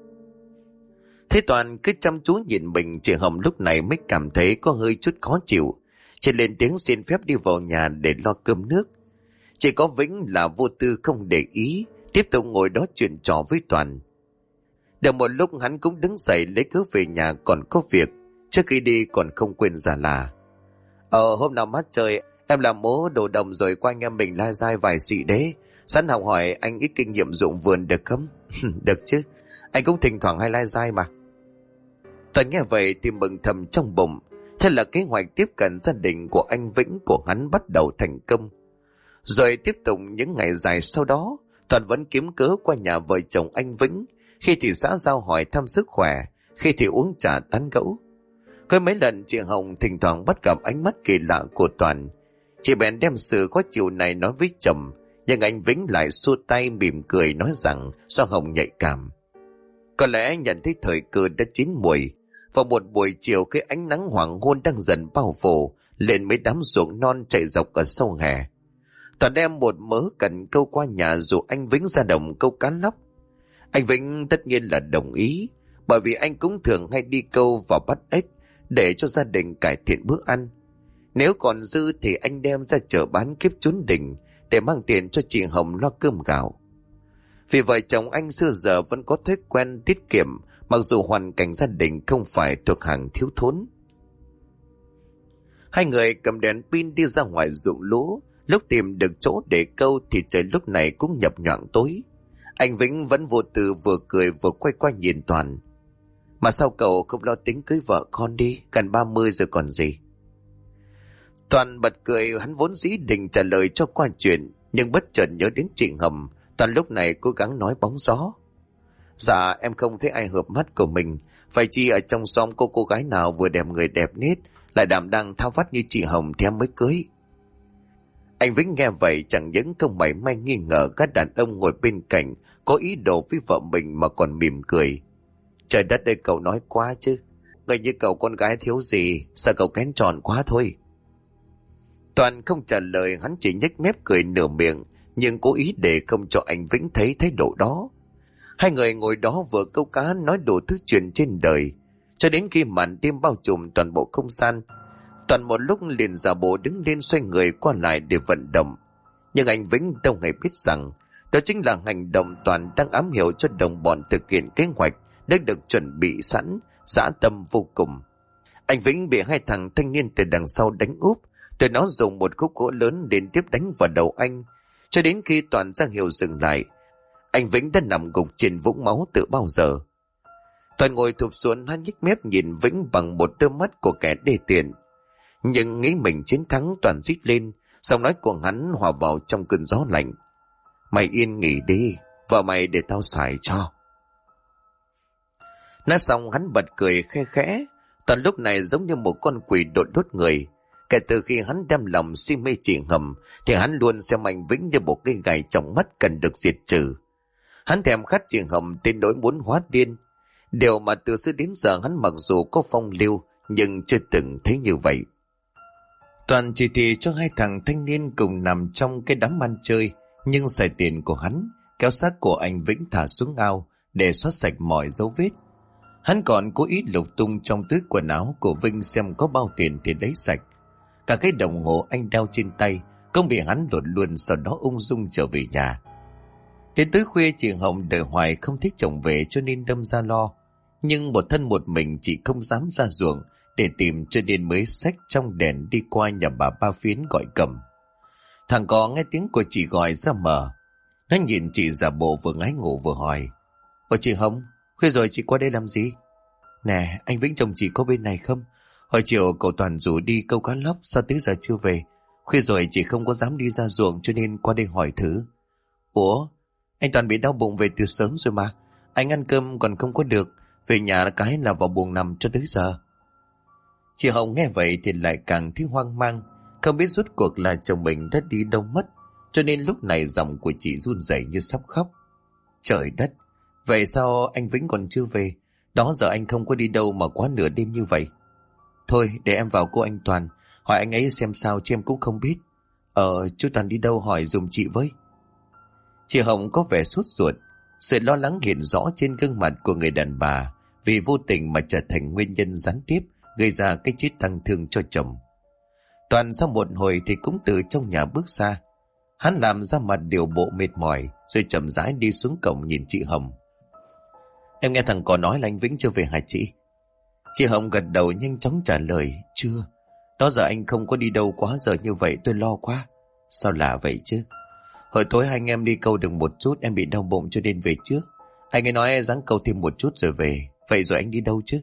Thế Toàn cứ chăm chú nhìn mình, chị Hồng lúc này mới cảm thấy có hơi chút khó chịu. Chị lên tiếng xin phép đi vào nhà để lo cơm nước. Chỉ có Vĩnh là vô tư không để ý, tiếp tục ngồi đó chuyện trò với Toàn. Được một lúc hắn cũng đứng dậy lấy cớ về nhà còn có việc. Trước khi đi còn không quên giả là: Hôm nào mát trời em làm mố đồ đồng rồi qua anh em mình lai dai vài xị đế. Sẵn học hỏi anh ít kinh nghiệm ruộng vườn được không? Được chứ, anh cũng thỉnh thoảng hay lai dai mà. Toàn nghe vậy thì mừng thầm trong bụng. Thế là kế hoạch tiếp cận gia đình của anh Vĩnh của hắn bắt đầu thành công. Rồi tiếp tục những ngày dài sau đó, Toàn vẫn kiếm cớ qua nhà vợ chồng anh Vĩnh, khi thì xã giao hỏi thăm sức khỏe, khi thì uống trà tán gẫu. Có mấy lần chị Hồng thỉnh thoảng bắt gặp ánh mắt kỳ lạ của Toàn. Chị bèn đem sự khó chịu này nói với chồng, nhưng anh Vĩnh lại xua tay mỉm cười nói rằng do Hồng nhạy cảm. Có lẽ nhận thấy thời cơ đã chín muồi. Vào một buổi chiều khi ánh nắng hoàng hôn đang dần bao phủ lên mấy đám ruộng non chạy dọc ở sau hè, Toàn đem một mớ cần câu qua nhà dụ anh Vĩnh ra đồng câu cá lóc. Anh Vĩnh tất nhiên là đồng ý, bởi vì anh cũng thường hay đi câu và bắt ếch để cho gia đình cải thiện bữa ăn. Nếu còn dư thì anh đem ra chợ bán kiếp trốn đình để mang tiền cho chị Hồng lo cơm gạo. Vì vợ chồng anh xưa giờ vẫn có thói quen tiết kiệm mặc dù hoàn cảnh gia đình không phải thuộc hàng thiếu thốn. Hai người cầm đèn pin đi ra ngoài ruộng lúa. Lúc tìm được chỗ để câu thì trời lúc này cũng nhập nhoạng tối. Anh Vĩnh vẫn vô tư vừa cười vừa quay qua nhìn Toàn. Mà sao cậu không lo tính cưới vợ con đi, gần 30 rồi còn gì. Toàn bật cười, hắn vốn dĩ định trả lời cho qua chuyện, nhưng bất chợt nhớ đến chị Hầm. Toàn lúc này cố gắng nói bóng gió. Dạ em không thấy ai hợp mắt của mình. Phải chi ở trong xóm cô gái nào vừa đẹp người đẹp nết, lại đảm đang thao vắt như chị Hồng thì em mới cưới. Anh Vĩnh nghe vậy chẳng những không mảy may nghi ngờ các đàn ông ngồi bên cạnh có ý đồ với vợ mình mà còn mỉm cười. Trời đất ơi, cậu nói quá chứ. Người như cậu con gái thiếu gì, sao cậu kén tròn quá thôi. Toàn không trả lời, hắn chỉ nhếch mép cười nửa miệng, nhưng cố ý để không cho anh Vĩnh thấy thái độ đó. Hai người ngồi đó vừa câu cá nói đủ thứ chuyện trên đời, cho đến khi màn đêm bao trùm toàn bộ không gian. Toàn một lúc liền giả bộ đứng lên xoay người qua lại để vận động. Nhưng anh Vĩnh đâu hề biết rằng đó chính là hành động Toàn đang ám hiệu cho đồng bọn thực hiện kế hoạch đã được chuẩn bị sẵn, dã tâm vô cùng. Anh Vĩnh bị hai thằng thanh niên từ đằng sau đánh úp. Tụi nó dùng một khúc gỗ lớn đến tiếp đánh vào đầu anh, cho đến khi Toàn ra hiệu dừng lại. Anh Vĩnh đã nằm gục trên vũng máu từ bao giờ. Toàn ngồi thụp xuống, hắn nhếch mép nhìn Vĩnh bằng một đôi mắt của kẻ đê tiện. Nhưng nghĩ mình chiến thắng, Toàn rít lên, giọng nói của hắn hòa vào trong cơn gió lạnh. Mày yên nghỉ đi, vợ mày để tao xài cho. Nói xong hắn bật cười khe khẽ. Toàn lúc này giống như một con quỷ đốt người. Kể từ khi hắn đem lòng si mê chị Hầm thì hắn luôn xem anh Vĩnh như một cây gài trong mắt cần được diệt trừ. Hắn thèm khát chị Hầm đến nỗi muốn hóa điên. Điều mà từ xưa đến giờ hắn mặc dù có phong lưu nhưng chưa từng thấy như vậy. Toàn chỉ thị cho hai thằng thanh niên cùng nằm trong cái đám ăn chơi, nhưng xài tiền của hắn, kéo xác của anh Vĩnh thả xuống ao để xóa sạch mọi dấu vết. Hắn còn cố ý lục tung trong túi quần áo của Vinh xem có bao tiền thì lấy sạch. Cả cái đồng hồ anh đeo trên tay cũng bị hắn lột luôn, sau đó ung dung trở về nhà. Đến tối khuya chị Hồng đợi hoài không thích chồng về cho nên đâm ra lo. Nhưng một thân một mình chị không dám ra ruộng để tìm, cho nên mới xách trong đèn đi qua nhà bà Ba Phiến gọi Cầm. Thằng có nghe tiếng của chị gọi ra mở. Nó nhìn chị giả bộ vừa ngái ngủ vừa hỏi. Ôi chị Hồng, khuya rồi chị qua đây làm gì? Nè, anh Vĩnh chồng chị có bên này không? Hồi chiều cậu Toàn rủ đi câu cá lóc, sao tới giờ chưa về? Khuya rồi chị không có dám đi ra ruộng cho nên qua đây hỏi thử. Ủa, anh Toàn bị đau bụng về từ sớm rồi mà. Anh ăn cơm còn không có được, về nhà cái là vào buồng nằm cho tới giờ. Chị Hồng nghe vậy thì lại càng thấy hoang mang, không biết rốt cuộc là chồng mình đã đi đâu mất, cho nên lúc này giọng của chị run rẩy như sắp khóc. Trời đất, vậy sao anh Vĩnh còn chưa về? Đó giờ anh không có đi đâu mà quá nửa đêm như vậy. Thôi để em vào cô anh Toàn, hỏi anh ấy xem sao chứ em cũng không biết. Chú Toàn đi đâu hỏi dùm chị với. Chị Hồng có vẻ sốt ruột, sự lo lắng hiện rõ trên gương mặt của người đàn bà vì vô tình mà trở thành nguyên nhân gián tiếp gây ra cái chết tăng thương cho chồng. Toàn sau một hồi thì cũng từ trong nhà bước ra. Hắn làm ra mặt điều bộ mệt mỏi rồi chậm rãi đi xuống cổng nhìn chị Hồng. Em nghe thằng có nói là anh Vĩnh chưa về hả chị? Chị Hồng gật đầu nhanh chóng trả lời. Chưa, đó giờ anh không có đi đâu quá giờ như vậy, tôi lo quá. Sao lạ vậy chứ? Hồi tối hai anh em đi câu được một chút, em bị đau bụng cho nên về trước. Anh ấy nói ráng câu thêm một chút rồi về. Vậy rồi anh đi đâu chứ?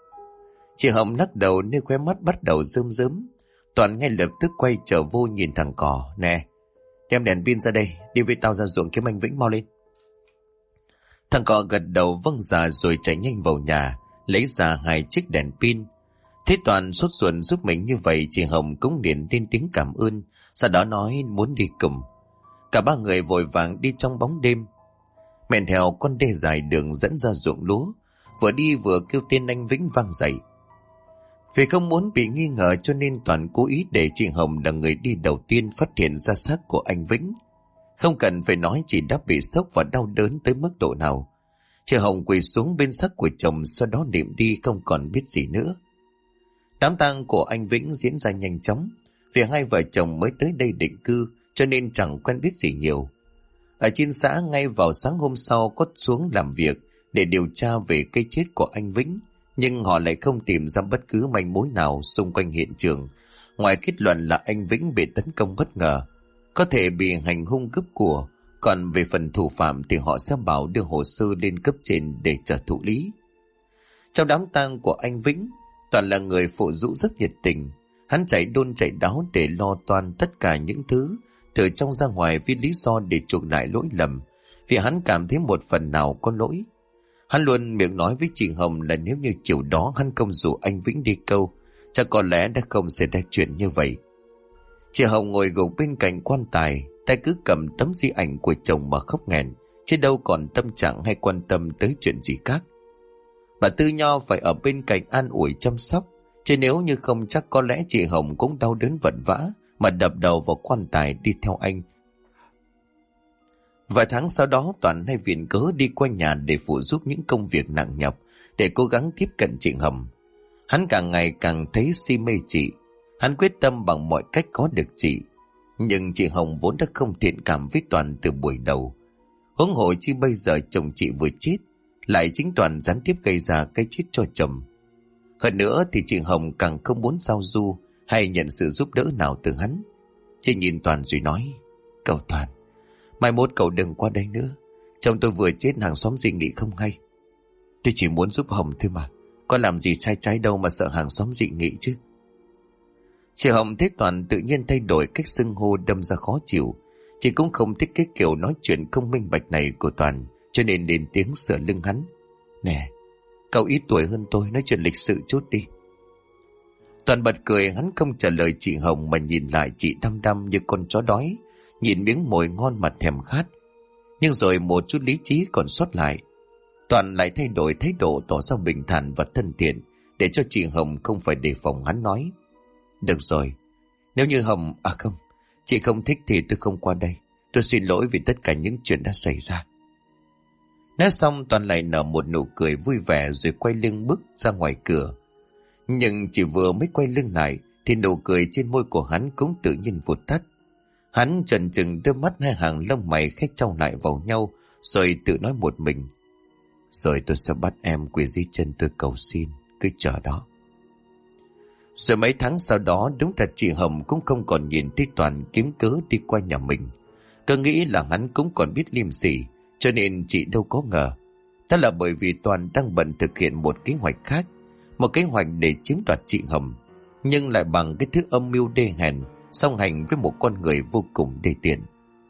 Chị Hồng lắc đầu, nơi khóe mắt bắt đầu rơm rớm. Toàn ngay lập tức quay trở vô nhìn thằng cò. Nè, đem đèn pin ra đây, đi với tao ra ruộng kiếm anh Vĩnh mau lên. Thằng cò gật đầu vâng dạ rồi chạy nhanh vào nhà, lấy ra hai chiếc đèn pin. Thế Toàn sốt ruột giúp mình như vậy, chị Hồng cũng liền lên tiếng cảm ơn, sau đó nói muốn đi cùng. Cả ba người vội vàng đi trong bóng đêm, men theo con đê dài đường dẫn ra ruộng lúa, vừa đi vừa kêu tên anh Vĩnh vang dậy. Vì không muốn bị nghi ngờ cho nên Toàn cố ý để chị Hồng là người đi đầu tiên phát hiện ra xác của anh Vĩnh. Không cần phải nói, chị đã bị sốc và đau đớn tới mức độ nào. Chị Hồng quỳ xuống bên xác của chồng, sau đó niệm đi không còn biết gì nữa. Đám tang của anh Vĩnh diễn ra nhanh chóng, vì hai vợ chồng mới tới đây định cư cho nên chẳng quen biết gì nhiều. Ở trên xã ngay vào sáng hôm sau có xuống làm việc để điều tra về cái chết của anh Vĩnh, nhưng họ lại không tìm ra bất cứ manh mối nào xung quanh hiện trường, ngoài kết luận là anh Vĩnh bị tấn công bất ngờ, có thể bị hành hung cướp của. Còn về phần thủ phạm thì họ sẽ bảo đưa hồ sơ lên cấp trên để chờ thụ lý. Trong đám tang của anh Vĩnh, Toàn là người phụ dụ rất nhiệt tình. Hắn chạy đôn chạy đáo để lo toan tất cả những thứ từ trong ra ngoài vì lý do để chuộc lại lỗi lầm, vì hắn cảm thấy một phần nào có lỗi. Hắn luôn miệng nói với chị Hồng là nếu như chiều đó hắn không rủ anh Vĩnh đi câu, chắc có lẽ đã không xảy ra chuyện như vậy. Chị Hồng ngồi gục bên cạnh quan tài, tay cứ cầm tấm di ảnh của chồng mà khóc nghẹn, chứ đâu còn tâm trạng hay quan tâm tới chuyện gì khác. Bà Tư Nho phải ở bên cạnh an ủi chăm sóc, chứ nếu như không chắc có lẽ chị Hồng cũng đau đớn vật vã mà đập đầu vào quan tài đi theo anh. Vài tháng sau đó, Toàn hay viện cớ đi qua nhà để phụ giúp những công việc nặng nhọc, để cố gắng tiếp cận chị Hồng. Hắn càng ngày càng thấy si mê chị. Hắn quyết tâm bằng mọi cách có được chị. Nhưng chị Hồng vốn đã không thiện cảm với Toàn từ buổi đầu. Huống hồ chi bây giờ chồng chị vừa chết, lại chính Toàn gián tiếp gây ra cái chết cho chồng. Hơn nữa thì chị Hồng càng không muốn giao du hay nhận sự giúp đỡ nào từ hắn. Chị nhìn Toàn rồi nói: "Cậu Toàn, mai mốt cậu đừng qua đây nữa. Chồng tôi vừa chết, hàng xóm dị nghị không hay. Tôi chỉ muốn giúp Hồng thôi mà, có làm gì sai trái đâu mà sợ hàng xóm dị nghị chứ." Chị Hồng thấy Toàn tự nhiên thay đổi cách xưng hô đâm ra khó chịu. Chị cũng không thích cái kiểu nói chuyện không minh bạch này của Toàn, cho nên lên tiếng sửa lưng hắn: "Nè, cậu ít tuổi hơn tôi, nói chuyện lịch sự chút đi." Toàn bật cười, hắn không trả lời chị Hồng mà nhìn lại chị đăm đăm như con chó đói, nhìn miếng mồi ngon mà thèm khát. Nhưng rồi một chút lý trí còn sót lại, Toàn lại thay đổi thái độ tỏ ra bình thản và thân thiện, để cho chị Hồng không phải đề phòng hắn nói: "Được rồi, nếu như Hồng... không, chị không thích thì tôi không qua đây. Tôi xin lỗi vì tất cả những chuyện đã xảy ra." Nói xong, Toàn lại nở một nụ cười vui vẻ rồi quay lưng bước ra ngoài cửa. Nhưng chỉ vừa mới quay lưng lại thì nụ cười trên môi của hắn cũng tự nhiên vụt tắt. Hắn chần chừng đôi mắt hai hàng lông mày khẽ chau lại vào nhau, rồi tự nói một mình: "Rồi tôi sẽ bắt em quỳ dưới chân tôi cầu xin, cứ chờ đó." Rồi mấy tháng sau đó, đúng thật chị Hồng cũng không còn nhìn thấy Toàn kiếm cớ đi qua nhà mình. Cứ nghĩ là hắn cũng còn biết liêm sỉ, cho nên chị đâu có ngờ đó là bởi vì Toàn đang bận thực hiện một kế hoạch khác, một kế hoạch để chiếm đoạt chị Hồng, nhưng lại bằng cái thứ âm mưu đê hèn, song hành với một con người vô cùng đê tiện.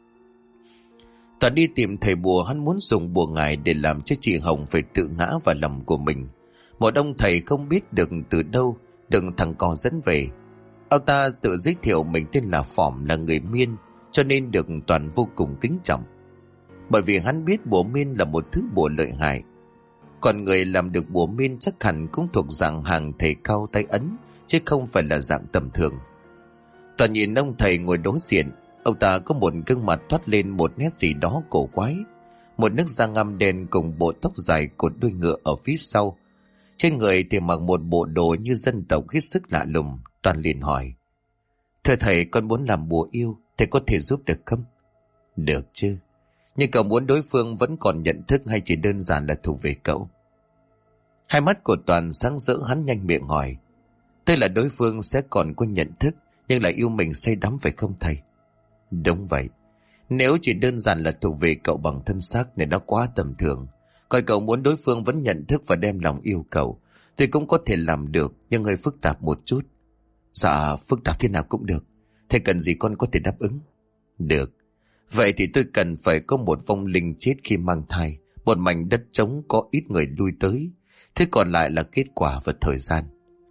Toàn đi tìm thầy bùa, hắn muốn dùng bùa ngải để làm cho chị Hồng phải tự ngã vào lòng của mình. Một ông thầy không biết được từ đâu được thằng cò dẫn về. Ông ta tự giới thiệu mình tên là Phỏm, là người Miên, cho nên được Toàn vô cùng kính trọng. Bởi vì hắn biết bùa Miên là một thứ bùa lợi hại. Còn người làm được bùa Miên chắc hẳn cũng thuộc dạng hàng thầy cao tay ấn, chứ không phải là dạng tầm thường. Toàn nhìn ông thầy ngồi đối diện. Ông ta có một gương mặt toát lên một nét gì đó cổ quái, một nước da ngăm đen cùng bộ tóc dài cột đuôi ngựa ở phía sau. Trên người thì mặc một bộ đồ như dân tộc hết sức lạ lùng. Toàn liền hỏi: "Thưa thầy, con muốn làm bùa yêu, thầy có thể giúp được không?" "Được chứ, nhưng cậu muốn đối phương vẫn còn nhận thức hay chỉ đơn giản là thuộc về cậu?" Hai mắt của Toàn sáng rỡ, hắn nhanh miệng hỏi: "Tức là đối phương sẽ còn có nhận thức nhưng lại yêu mình say đắm phải không thầy?" "Đúng vậy. Nếu chỉ đơn giản là thuộc về cậu bằng thân xác này, nó quá tầm thường. Còn cậu muốn đối phương vẫn nhận thức và đem lòng yêu cậu, thì cũng có thể làm được, nhưng hơi phức tạp một chút." "Dạ, phức tạp thế nào cũng được. Thầy cần gì con có thể đáp ứng." "Được. Vậy thì tôi cần phải có một vong linh chết khi mang thai, một mảnh đất trống có ít người lui tới. Thế còn lại là kết quả và thời gian."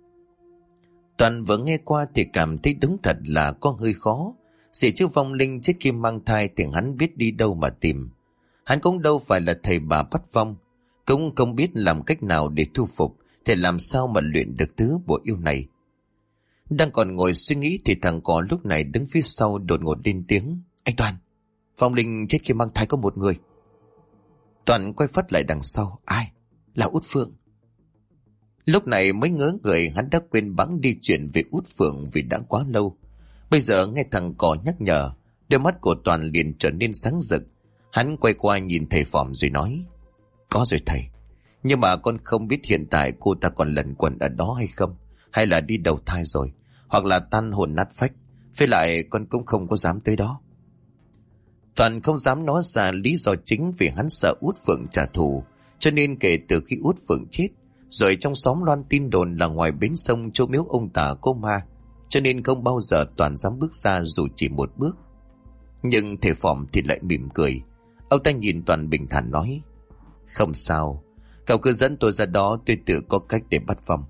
Toàn vừa nghe qua thì cảm thấy đúng thật là có hơi khó. Gì chứ vong linh chết khi mang thai thì hắn biết đi đâu mà tìm. Hắn cũng đâu phải là thầy bà bắt vong, cũng không biết làm cách nào để thu phục, thì làm sao mà luyện được thứ bùa yêu này. Đang còn ngồi suy nghĩ thì thằng cò lúc này đứng phía sau đột ngột lên tiếng: "Anh Toàn, vong linh chết khi mang thai có một người." Toàn quay phắt lại đằng sau: "Ai?" "Là Út Phượng." Lúc này mới ngớ người, hắn đã quên bẵng đi chuyện về Út Phượng vì đã quá lâu. Bây giờ nghe thằng cò nhắc nhở, đôi mắt của Toàn liền trở nên sáng rực. Hắn quay qua nhìn thầy Phỏm rồi nói: "Có rồi thầy, Nhưng mà con không biết hiện tại cô ta còn lẩn quẩn ở đó hay không, hay là đi đầu thai rồi, hoặc là tan hồn nát phách. Với lại con cũng không có dám tới đó. Toàn không dám nói ra lý do chính vì hắn sợ Út Phượng trả thù. Cho nên kể từ khi Út Phượng chết, rồi trong xóm loan tin đồn là ngoài bến sông chỗ miếu ông tà có ma, cho nên không bao giờ Toàn dám bước ra dù chỉ một bước. Nhưng thầy Phòm thì lại mỉm cười. Ông ta nhìn Toàn bình thản nói: không sao, cậu cứ dẫn tôi ra đó, tôi tự có cách để bắt vong.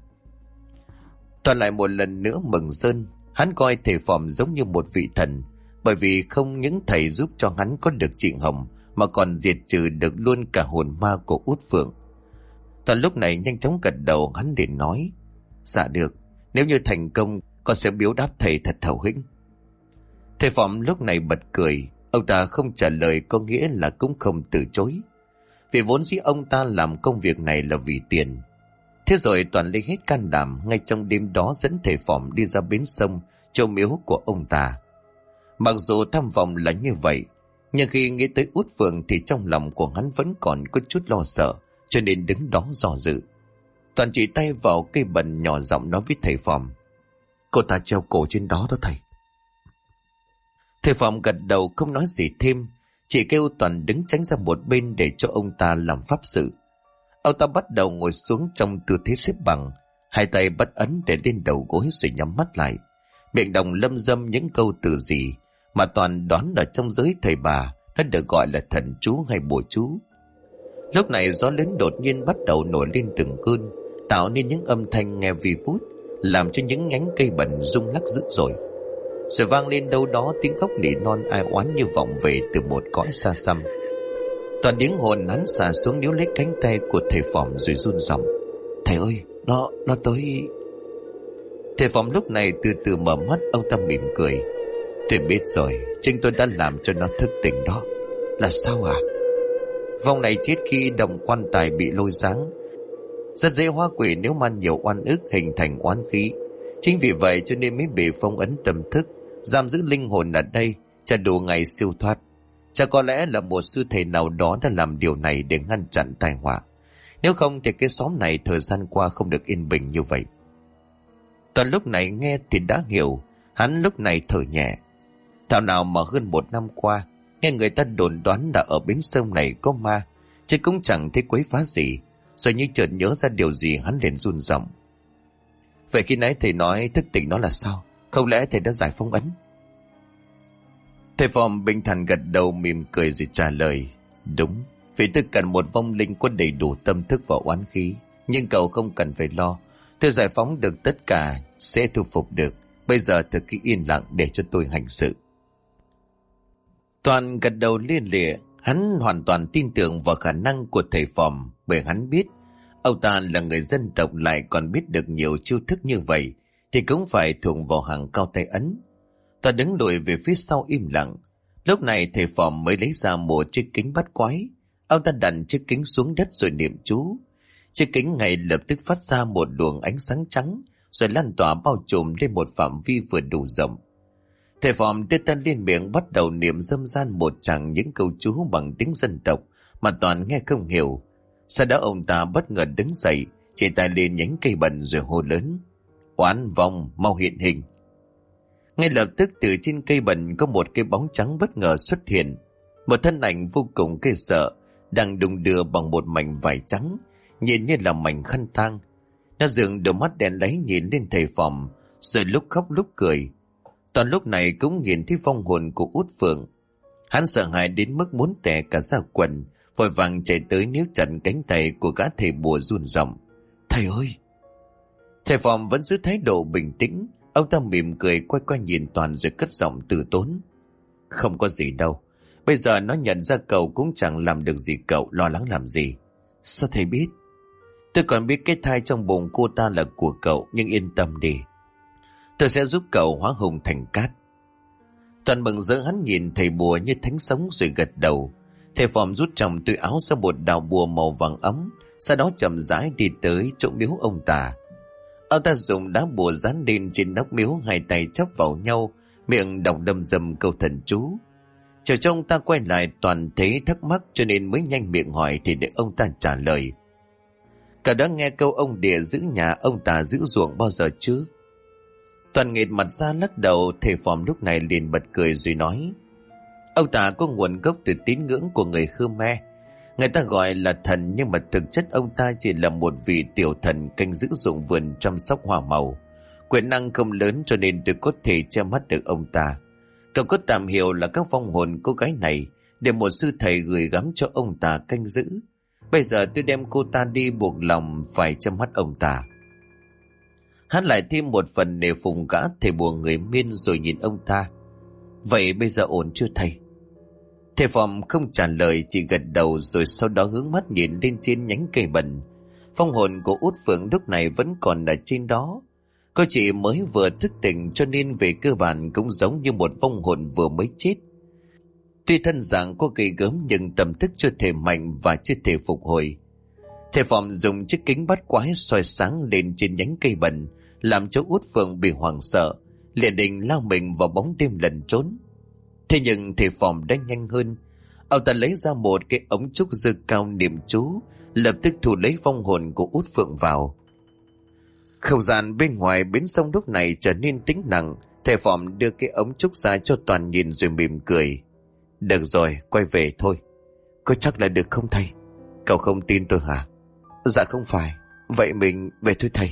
Toàn lại một lần nữa mừng rơn. Hắn coi thầy Phòm giống như một vị thần, bởi vì không những thầy giúp cho hắn có được chị Hồng, mà còn diệt trừ được luôn cả hồn ma của Út Phượng. Toàn lúc này nhanh chóng gật đầu. Hắn liền nói: dạ được, nếu như thành công, con sẽ biếu đáp thầy thật hậu hĩnh. Thầy Phòm lúc này bật cười. Ông ta không trả lời có nghĩa là cũng không từ chối, vì vốn dĩ ông ta làm công việc này là vì tiền. Thế rồi Toàn lấy hết can đảm ngay trong đêm đó dẫn thầy Phòm đi ra bến sông chỗ miếu của ông ta. Mặc dù tham vọng là như vậy, nhưng khi nghĩ tới Út Phượng thì trong lòng của hắn vẫn còn có chút lo sợ, cho nên đứng đó dò dự. Toàn chỉ tay vào cây bần nhỏ giọng nói với thầy Phòm: cô ta treo cổ trên đó đó thầy. Thầy Phòm gật đầu không nói gì thêm, chỉ kêu Toàn đứng tránh ra một bên để cho ông ta làm pháp sự. Ông ta bắt đầu ngồi xuống trong tư thế xếp bằng, hai tay bắt ấn để lên đầu gối rồi nhắm mắt lại, miệng đồng lâm dâm những câu từ gì mà Toàn đoán ở trong giới thầy bà nó được gọi là thần chú hay bùa chú. Lúc này gió lớn đột nhiên bắt đầu nổi lên từng cơn, tạo nên những âm thanh nghe vi vút, làm cho những nhánh cây bần rung lắc dữ dội. Rồi vang lên đâu đó tiếng khóc nỉ non ai oán như vọng về từ một cõi xa xăm. Toàn tiếng hồn hắn xả xuống níu lấy cánh tay của thầy Phòm rồi run giọng: thầy ơi, nó tới. Thầy Phòm lúc này từ từ mở mắt. Ông ta mỉm cười: tôi biết rồi, chính tôi đã làm cho nó thức tỉnh đó. Là sao à? Vong này chết khi đồng quan tài bị lôi giáng, rất dễ hóa quỷ nếu mang nhiều oan ức hình thành oán khí. Chính vì vậy cho nên mới bị phong ấn tâm thức, giam giữ linh hồn ở đây, cho đủ ngày siêu thoát. Chắc có lẽ là một sư thầy nào đó đã làm điều này để ngăn chặn tai họa. Nếu không thì cái xóm này thời gian qua không được yên bình như vậy. Toàn lúc này nghe thì đã hiểu. Hắn lúc này thở nhẹ. Thảo nào mà hơn 1 năm qua, nghe người ta đồn đoán là ở bến sông này có ma, chứ cũng chẳng thấy quấy phá gì. Rồi như chợt nhớ ra điều gì, hắn liền run giọng: vậy khi nãy thầy nói thức tỉnh nó là sao? Không lẽ thầy đã giải phong ấn? Thầy Phòm bình thản gật đầu mỉm cười rồi trả lời: đúng, vì tôi cần một vong linh có đầy đủ tâm thức và oán khí. Nhưng cậu không cần phải lo, tôi giải phóng được tất cả, sẽ thu phục được. Bây giờ thật cứ yên lặng để cho tôi hành sự. Toàn gật đầu lia lịa. Hắn hoàn toàn tin tưởng vào khả năng của thầy Phòm, bởi hắn biết ông ta là người dân tộc lại còn biết được nhiều chiêu thức như vậy thì cũng phải thuộc vào hàng cao tay ấn. Ta đứng lùi về phía sau im lặng. Lúc này thầy Phòm mới lấy ra một chiếc kính bắt quái. Ông ta đặt chiếc kính xuống đất rồi niệm chú. Chiếc kính ngay lập tức phát ra một luồng ánh sáng trắng, rồi lan tỏa bao trùm lên một phạm vi vừa đủ rộng. Thầy Phòm đưa tay lên miệng bắt đầu niệm dâm gian một tràng những câu chú bằng tiếng dân tộc mà Toàn nghe không hiểu. Sau đó ông ta bất ngờ đứng dậy, chỉ tay lên nhánh cây bần rồi hô lớn: oán vong mau hiện hình. Ngay lập tức từ trên cây bần có một cái bóng trắng bất ngờ xuất hiện. Một thân ảnh vô cùng ghê sợ đang đung đưa bằng một mảnh vải trắng, nhìn như là mảnh khăn tang. Nó dựng đôi mắt đen láy nhìn lên thầy Phòm, rồi lúc khóc lúc cười. Toàn lúc này cũng nhìn thấy vong hồn của Út Phượng. Hắn sợ hãi đến mức muốn tè cả ra quần, vội vàng chạy tới níu chặt cánh tay của gã thầy bùa run giọng: thầy ơi! Thầy Phòm vẫn giữ thái độ bình tĩnh. Ông ta mỉm cười quay qua nhìn Toàn rồi cất giọng từ tốn: không có gì đâu, bây giờ nó nhận ra cậu cũng chẳng làm được gì, cậu lo lắng làm gì? Sao thầy biết? Tôi còn biết cái thai trong bụng cô ta là của cậu, nhưng yên tâm đi, tôi sẽ giúp cậu hóa hùng thành cát. Toàn mừng rỡ, hắn nhìn thầy bùa như thánh sống rồi gật đầu. Thầy Phòm rút trong túi áo ra một đạo bùa màu vàng ấm, sau đó chậm rãi đi tới chỗ miếu ông tà. Ông ta dùng đá bùa dán lên trên nóc miếu, hai tay chắp vào nhau, miệng đọc đâm dầm câu thần chú. Chờ cho ông ta quay lại, Toàn thấy thắc mắc cho nên mới nhanh miệng hỏi thì để ông ta trả lời: Cậu đã nghe câu ông địa giữ nhà, ông tà giữ ruộng bao giờ chứ? Toàn nghệt mặt ra lắc đầu. Thầy phòm lúc này liền bật cười rồi nói: Ông tà có nguồn gốc từ tín ngưỡng của người Khmer. Người ta gọi là thần, nhưng mà thực chất ông ta chỉ là một vị tiểu thần canh giữ ruộng vườn, chăm sóc hoa màu. Quyền năng không lớn cho nên tôi có thể che mắt được ông ta. Cậu có tạm hiểu là các vong hồn cô gái này để một sư thầy gửi gắm cho ông ta canh giữ. Bây giờ tôi đem cô ta đi, buộc lòng phải che mắt ông ta. Hắn lại thêm một phần để phùng gã thầy bùa người Miên, rồi nhìn ông ta: Vậy bây giờ ổn chưa thầy? Thầy phòm không trả lời, chỉ gật đầu, rồi sau đó hướng mắt nhìn lên trên nhánh cây bần. Phong hồn của Út Phượng lúc này vẫn còn ở trên đó. Cô chị mới vừa thức tỉnh, cho nên về cơ bản cũng giống như một vong hồn vừa mới chết. Tuy thân dạng có gầy gớm nhưng tâm thức chưa thể mạnh và chưa thể phục hồi. Thầy phòm dùng chiếc kính bắt quái soi sáng lên trên nhánh cây bần, làm cho Út Phượng bị hoảng sợ, liền định lao mình vào bóng đêm lẩn trốn. Thế nhưng thầy phòm đã nhanh hơn. Ông ta lấy ra một cái ống trúc giơ cao niệm chú, lập tức thu lấy vong hồn của Út Phượng vào. Không gian bên ngoài bến sông lúc này trở nên tĩnh lặng. Thầy phòm đưa cái ống trúc ra cho Toàn nhìn rồi mỉm cười: Được rồi, quay về thôi. Có chắc là được không thầy? Cậu không tin tôi hả? Dạ không phải. Vậy mình về thôi thầy.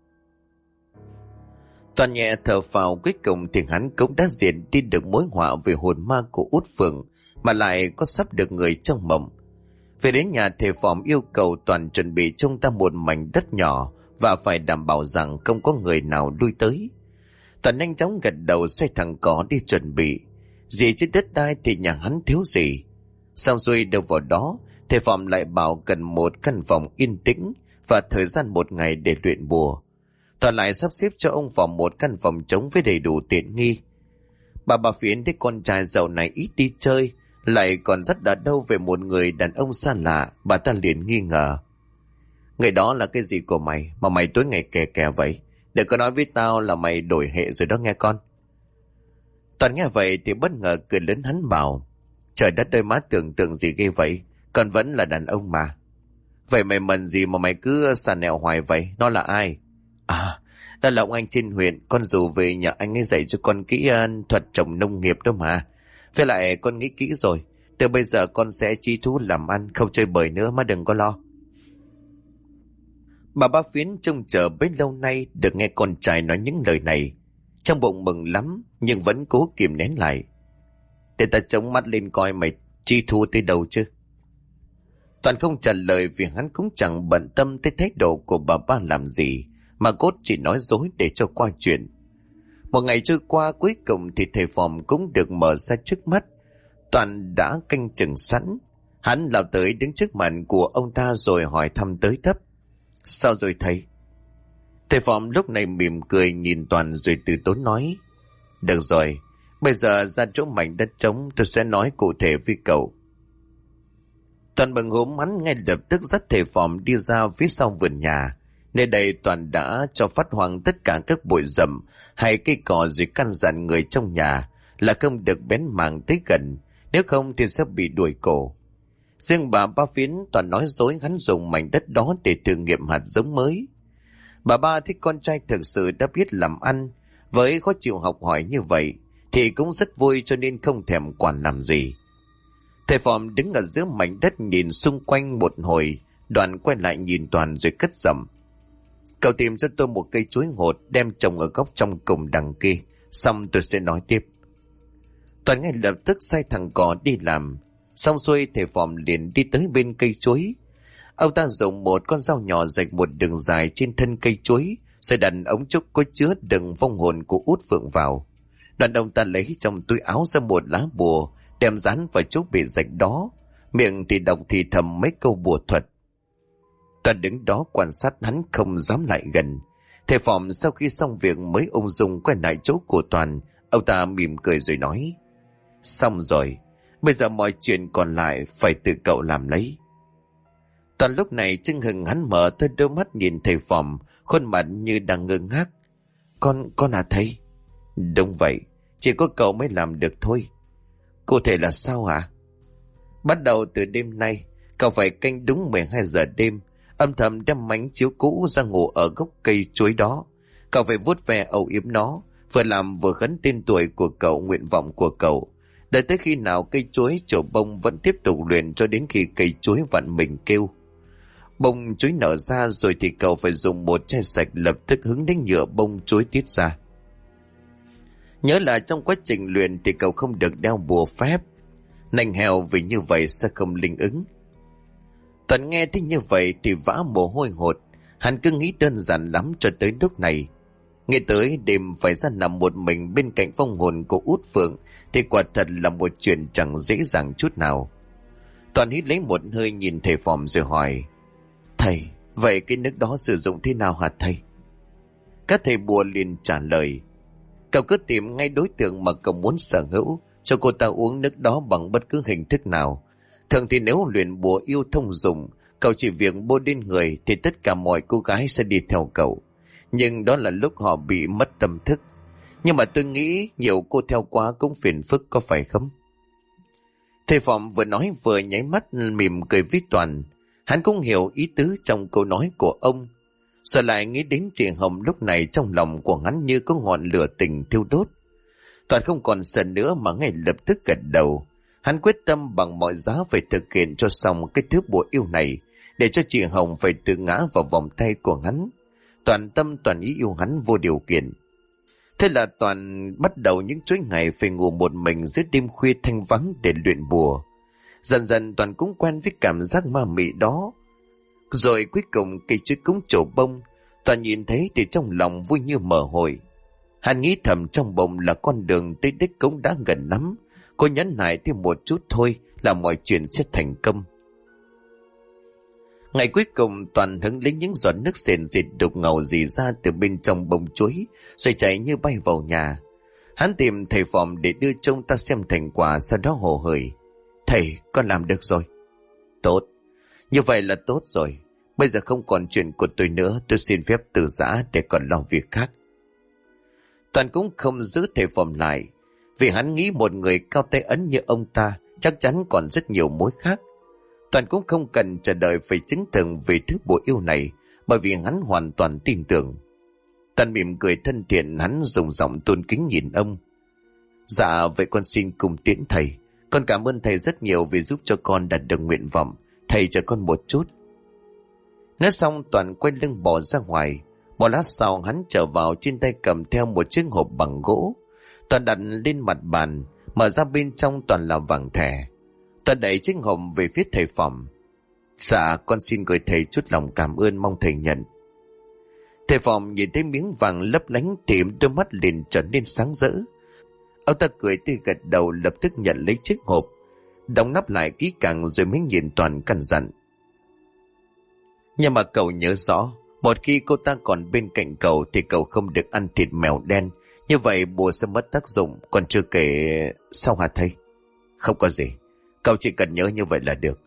Toàn nhẹ thở phào, cuối cùng thì hắn cũng đã diệt đi được mối họa về hồn ma của Út Phượng, mà lại có sắp được người trong mộng. Về đến nhà, thầy phòm yêu cầu Toàn chuẩn bị cho ta một mảnh đất nhỏ và phải đảm bảo rằng không có người nào lui tới. Toàn nhanh chóng gật đầu, xoay thẳng cỏ đi chuẩn bị. Gì chứ đất đai thì nhà hắn thiếu gì. Xong xuôi đâu vào đó, thầy phòm lại bảo cần một căn phòng yên tĩnh và thời gian 1 ngày để luyện bùa. Toàn lại sắp xếp cho ông Phòm một căn phòng trống với đầy đủ tiện nghi. Bà Phiến thấy con trai giàu này ít đi chơi, lại còn rất đã đâu về một người đàn ông xa lạ. Bà ta liền nghi ngờ: Người đó là cái gì của mày mà mày tối ngày kè kè vậy? Đừng có nói với tao là mày đổi hệ rồi đó nghe con. Toàn nghe vậy thì bất ngờ cười lớn, hắn bảo: Trời đất ơi, má tưởng tượng gì ghê vậy? Con vẫn là đàn ông mà. Vậy mày mần gì mà mày cứ xà nẹo hoài vậy? Nó là ai? À, đó là ông anh trên huyện. Con rủ về nhờ anh ấy dạy cho con kỹ thuật trồng nông nghiệp đó mà. Với lại con nghĩ kỹ rồi, từ bây giờ con sẽ chi thú làm ăn, không chơi bời nữa, mà đừng có lo. Bà Phiến trông chờ bấy lâu nay được nghe con trai nói những lời này, trong bụng mừng lắm nhưng vẫn cố kìm nén lại. Để ta chống mắt lên coi mày chi thu tới đâu chứ. Toàn không trả lời vì hắn cũng chẳng bận tâm tới thái độ của bà ba làm gì, mà cốt chỉ nói dối để cho qua chuyện. Một ngày trôi qua, cuối cùng thì thầy phòm cũng được mở ra trước mắt. Toàn đã canh chừng sẵn. Hắn lao tới đứng trước mặt của ông ta rồi hỏi thăm tới tấp: Sao rồi thầy? Thầy phòm lúc này mỉm cười nhìn Toàn rồi từ tốn nói: Được rồi, bây giờ ra chỗ mảnh đất trống, tôi sẽ nói cụ thể với cậu. Toàn mừng húm, hắn ngay lập tức dắt thầy phòm đi ra phía sau vườn nhà. Nơi đây Toàn đã cho phát hoang tất cả các bụi rậm hay cây cỏ, rồi căn dặn người trong nhà là không được bén mảng tới gần, nếu không thì sẽ bị đuổi cổ. Riêng bà Ba Phiến, Toàn nói dối hắn dùng mảnh đất đó để thử nghiệm hạt giống mới. Bà ba thấy con trai thực sự đã biết làm ăn, với khó chịu học hỏi như vậy thì cũng rất vui, cho nên không thèm quản làm gì. Thầy phòm đứng ở giữa mảnh đất nhìn xung quanh một hồi, đoạn quay lại nhìn Toàn rồi cất giọng: Cậu tìm cho tôi một cây chuối hột, đem trồng ở góc trong cùng đằng kia, xong tôi sẽ nói tiếp. Toàn ngay lập tức sai thằng cò đi làm. Xong xuôi, thầy phòm liền đi tới bên cây chuối. Ông ta dùng một con dao nhỏ rạch một đường dài trên thân cây chuối, rồi đặt ống trúc có chứa đựng vong hồn của Út Phượng vào. Đoạn ông ta lấy trong túi áo ra một lá bùa, đem dán vào chỗ bị rạch đó, miệng thì đọc thì thầm mấy câu bùa thuật. Toàn đứng đó quan sát, hắn không dám lại gần. Thầy phòm sau khi xong việc mới ung dung quay lại chỗ của Toàn. Ông ta mỉm cười rồi nói: Xong rồi, bây giờ mọi chuyện còn lại phải tự cậu làm lấy. Toàn lúc này chưng hừng hắn mở to đôi mắt nhìn thầy phòm, khuôn mặt như đang ngơ ngác. Con à thầy? Đúng vậy, chỉ có cậu mới làm được thôi. Cụ thể là sao hả? Bắt đầu từ đêm nay, cậu phải canh đúng 12 giờ đêm âm thầm đem mảnh chiếu cũ ra ngủ ở gốc cây chuối đó. Cậu phải vuốt ve âu yếm nó, vừa làm vừa khấn tên tuổi của cậu, nguyện vọng của cậu. Đợi tới khi nào cây chuối trổ bông vẫn tiếp tục luyện cho đến khi cây chuối vặn mình kêu. Bông chuối nở ra rồi thì cậu phải dùng một chai sạch lập tức hứng đến nhựa bông chuối tiết ra. Nhớ là trong quá trình luyện thì cậu không được đeo bùa phép. Nành heo vì như vậy sẽ không linh ứng. Toàn nghe thấy như vậy thì vã mồ hôi hột. Hắn cứ nghĩ đơn giản lắm cho tới lúc này. Nghe tới đêm phải ra nằm một mình bên cạnh vong hồn của Út Phượng thì quả thật là một chuyện chẳng dễ dàng chút nào. Toàn hít lấy một hơi nhìn thầy phòm rồi hỏi: Thầy, vậy cái nước đó sử dụng thế nào hả thầy? Các thầy bùa liền trả lời: Cậu cứ tìm ngay đối tượng mà cậu muốn sở hữu, cho cô ta uống nước đó bằng bất cứ hình thức nào. Thường thì nếu luyện bùa yêu thông dụng, cậu chỉ việc bôi lên người thì tất cả mọi cô gái sẽ đi theo cậu. Nhưng đó là lúc họ bị mất tâm thức. Nhưng mà tôi nghĩ nhiều cô theo quá cũng phiền phức, có phải không? Thầy Phòm vừa nói vừa nháy mắt mỉm cười với Toàn. Hắn cũng hiểu ý tứ trong câu nói của ông. Rồi lại nghĩ đến chị Hồng, lúc này trong lòng của hắn như có ngọn lửa tình thiêu đốt. Toàn không còn sợ nữa mà ngay lập tức gật đầu. Hắn quyết tâm bằng mọi giá phải thực hiện cho xong cái thứ bùa yêu này, để cho chị Hồng phải tự ngã vào vòng tay của hắn. Toàn tâm toàn ý yêu hắn vô điều kiện. Thế là Toàn bắt đầu những chuỗi ngày phải ngủ một mình giữa đêm khuya thanh vắng để luyện bùa. Dần dần Toàn cũng quen với cảm giác ma mị đó. Rồi cuối cùng cây chuối cũng trổ bông. Toàn nhìn thấy thì trong lòng vui như mở hội. Hắn nghĩ thầm trong bụng là con đường tới đích cũng đã gần lắm. Cô nhấn lại thêm một chút thôi là mọi chuyện sẽ thành công. Ngày cuối cùng Toàn hứng lấy những giọt nước sền dịt đục ngầu rỉ ra từ bên trong bông chuối, rồi chạy như bay vào nhà. Hắn tìm thầy Phòm để đưa trông ta xem thành quả, sau đó hồ hởi: Thầy, con làm được rồi. Tốt, như vậy là tốt rồi. Bây giờ không còn chuyện của tôi nữa, tôi xin phép từ giã để còn lo việc khác. Toàn cũng không giữ thầy Phòm lại, vì hắn nghĩ một người cao tay ấn như ông ta chắc chắn còn rất nhiều mối khác. Toàn cũng không cần chờ đợi phải chứng thực về thứ bùa yêu này, bởi vì hắn hoàn toàn tin tưởng. Toàn mỉm cười thân thiện, hắn dùng giọng tôn kính nhìn ông: Dạ, vậy con xin cùng tiễn thầy. Con cảm ơn thầy rất nhiều vì giúp cho con đạt được nguyện vọng. Thầy chờ con một chút. Nói xong Toàn quay lưng bỏ ra ngoài. Một lát sau hắn trở vào, trên tay cầm theo một chiếc hộp bằng gỗ. Toàn đặt lên mặt bàn, mở ra bên trong toàn là vàng thẻ. Toàn đẩy chiếc hộp về phía thầy Phòm: Dạ, con xin gửi thầy chút lòng cảm ơn, mong thầy nhận. Thầy Phòm nhìn thấy miếng vàng lấp lánh thì đôi mắt liền trở nên sáng rỡ. Ông ta cười tươi gật đầu, lập tức nhận lấy chiếc hộp, đóng nắp lại kỹ càng rồi mới nhìn Toàn căn dặn: Nhưng mà cậu nhớ rõ, một khi cô ta còn bên cạnh cậu thì cậu không được ăn thịt mèo đen. Như vậy bùa sẽ mất tác dụng. Còn chưa kể... Sao hả thầy? Không có gì, cậu chỉ cần nhớ như vậy là được.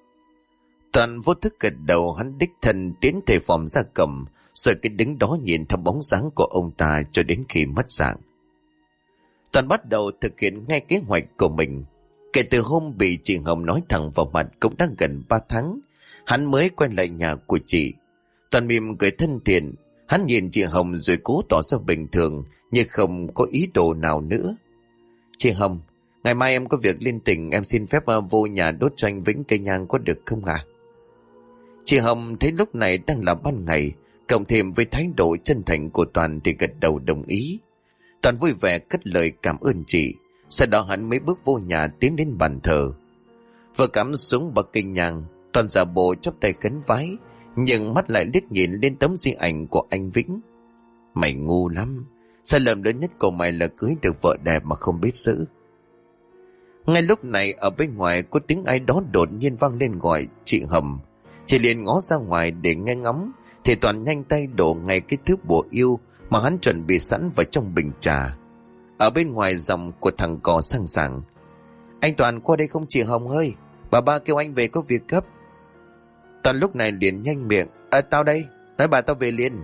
Toàn vô thức gật đầu. Hắn đích thân tiến thầy Phòm ra cầm, rồi cái đứng đó nhìn theo bóng dáng của ông ta cho đến khi mất dạng. Toàn bắt đầu thực hiện ngay kế hoạch của mình. Kể từ hôm bị chị Hồng nói thẳng vào mặt cũng đã gần 3 tháng, hắn mới quay lại nhà của chị. Toàn mỉm cười thân thiện. Hắn nhìn chị Hồng rồi cố tỏ ra bình thường, nhưng không có ý đồ nào nữa. Chị Hồng, ngày mai em có việc liên tỉnh, em xin phép vô nhà đốt cho anh Vĩnh cây nhang có được không ạ? Chị Hồng thấy lúc này đang là ban ngày, cộng thêm với thái độ chân thành của Toàn thì gật đầu đồng ý. Toàn vui vẻ cất lời cảm ơn chị. Sau đó hắn mới bước vô nhà, tiến đến bàn thờ. Vừa cắm xuống bậc cây nhang, Toàn giả bộ chắp tay khấn vái, nhưng mắt lại liếc nhìn lên tấm di ảnh của anh Vĩnh. Mày ngu lắm, sai lầm lớn nhất của mày là cưới được vợ đẹp mà không biết giữ. Ngay lúc này ở bên ngoài có tiếng ai đó đột nhiên vang lên gọi chị Hồng. Chị liền ngó ra ngoài để nghe ngóng, thì Toàn nhanh tay đổ ngay cái thứ bùa yêu mà hắn chuẩn bị sẵn vào trong bình trà. Ở bên ngoài dòng của thằng cò sang sảng: Anh Toàn qua đây không chị Hồng ơi, bà ba kêu anh về có việc gấp. Toàn lúc này liền nhanh miệng: Tao đây, nói bà tao về liền.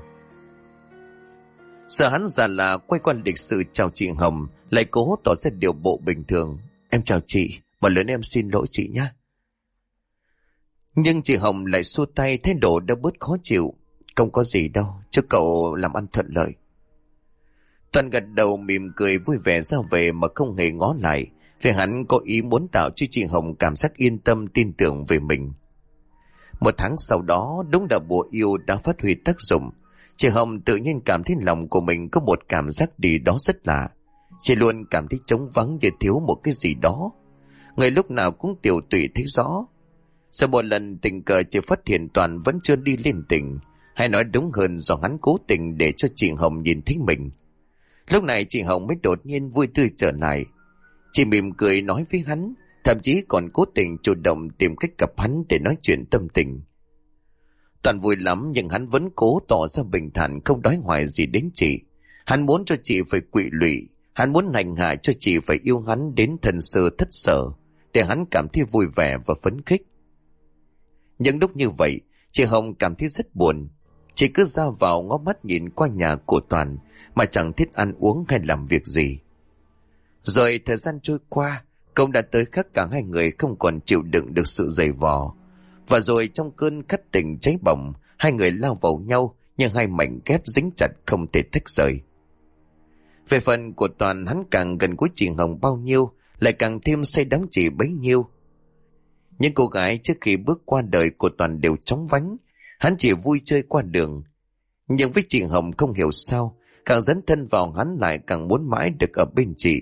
Sợ hắn già là quay qua lịch sự chào chị Hồng, lại cố tỏ ra điều bộ bình thường: Em chào chị, một lần em xin lỗi chị nhé. Nhưng chị Hồng lại xua tay, thái độ đã bớt khó chịu. Không có gì đâu, chúc cậu làm ăn thuận lợi. Toàn gật đầu mỉm cười vui vẻ ra về mà không hề ngó lại, vì hắn có ý muốn tạo cho chị Hồng cảm giác yên tâm tin tưởng về mình. Một tháng sau đó, đúng là bùa yêu đã phát huy tác dụng. Chị Hồng tự nhiên cảm thấy lòng của mình có một cảm giác gì đó rất lạ. Chị luôn cảm thấy trống vắng như thiếu một cái gì đó. Người lúc nào cũng tiều tụy thấy rõ. Sau một lần tình cờ chị phát hiện Toàn vẫn chưa đi lên tỉnh, hay nói đúng hơn do hắn cố tình để cho chị Hồng nhìn thấy mình. Lúc này chị Hồng mới đột nhiên vui tươi trở lại. Chị mỉm cười nói với hắn, thậm chí còn cố tình chủ động tìm cách gặp hắn để nói chuyện tâm tình. Toàn vui lắm, nhưng hắn vẫn cố tỏ ra bình thản, không đói hoài gì đến chị. Hắn muốn cho chị phải quỵ lụy, hắn muốn hành hạ cho chị phải yêu hắn đến thần sơ thất sở, để hắn cảm thấy vui vẻ và phấn khích. Những lúc như vậy, chị Hồng cảm thấy rất buồn. Chị cứ ra vào ngó mắt nhìn qua nhà của Toàn mà chẳng thích ăn uống hay làm việc gì. Rồi thời gian trôi qua, cũng đã tới khắc cả hai người không còn chịu đựng được sự dày vò. Và rồi trong cơn khát tình cháy bỏng, hai người lao vào nhau, nhưng hai mảnh ghép dính chặt không thể tách rời. Về phần của Toàn, hắn càng gần gũi chị Hồng bao nhiêu, lại càng thêm say đắm chị bấy nhiêu. Những cô gái trước khi bước qua đời của Toàn đều chóng vánh, hắn chỉ vui chơi qua đường. Nhưng với chị Hồng không hiểu sao, càng dấn thân vào hắn lại càng muốn mãi được ở bên chị.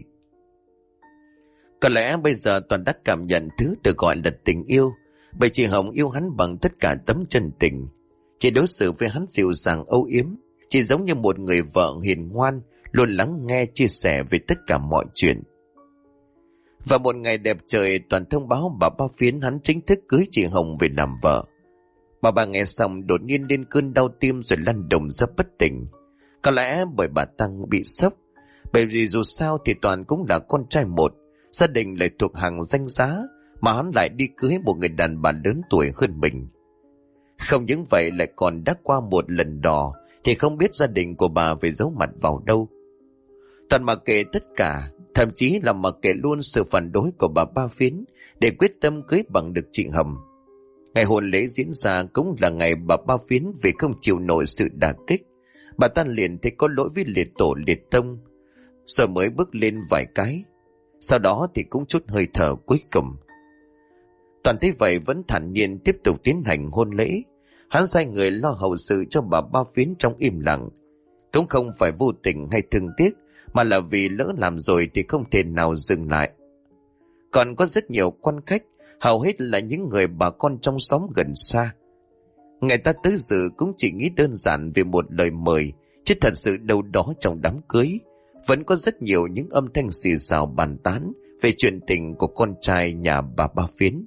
Có lẽ bây giờ Toàn đã cảm nhận thứ được gọi là tình yêu, bởi chị Hồng yêu hắn bằng tất cả tấm chân tình. Chị đối xử với hắn dịu dàng âu yếm, chị giống như một người vợ hiền ngoan, luôn lắng nghe chia sẻ về tất cả mọi chuyện. Và một ngày đẹp trời, Toàn thông báo bà Ba Phiến hắn chính thức cưới chị Hồng về làm vợ. Bà nghe xong đột nhiên lên cơn đau tim rồi lăn đùng ra bất tỉnh. Có lẽ bởi bà Tăng bị sốc, bởi vì dù sao thì Toàn cũng là con trai một, gia đình lại thuộc hàng danh giá, mà hắn lại đi cưới một người đàn bà lớn tuổi hơn mình. Không những vậy lại còn đã qua một lần đò, thì không biết gia đình của bà phải giấu mặt vào đâu. Toàn mặc kệ tất cả, thậm chí là mặc kệ luôn sự phản đối của bà Ba Phiến, để quyết tâm cưới bằng được chị Hồng. Ngày hôn lễ diễn ra cũng là ngày bà Ba Phiến vì không chịu nổi sự đả kích. Bà ta liền thấy có lỗi với liệt tổ liệt tông, rồi mới bước lên vài cái. Sau đó thì cũng chút hơi thở cuối cùng. Toàn thấy vậy vẫn thản nhiên tiếp tục tiến hành hôn lễ. Hắn sai người lo hậu sự cho bà Ba Phiến trong im lặng. Cũng không phải vô tình hay thương tiếc, mà là vì lỡ làm rồi thì không thể nào dừng lại. Còn có rất nhiều quan khách, hầu hết là những người bà con trong xóm gần xa. Người ta tới dự cũng chỉ nghĩ đơn giản về một lời mời, chứ thật sự đâu đó trong đám cưới vẫn có rất nhiều những âm thanh xì xào bàn tán về chuyện tình của con trai nhà bà Ba Phiến.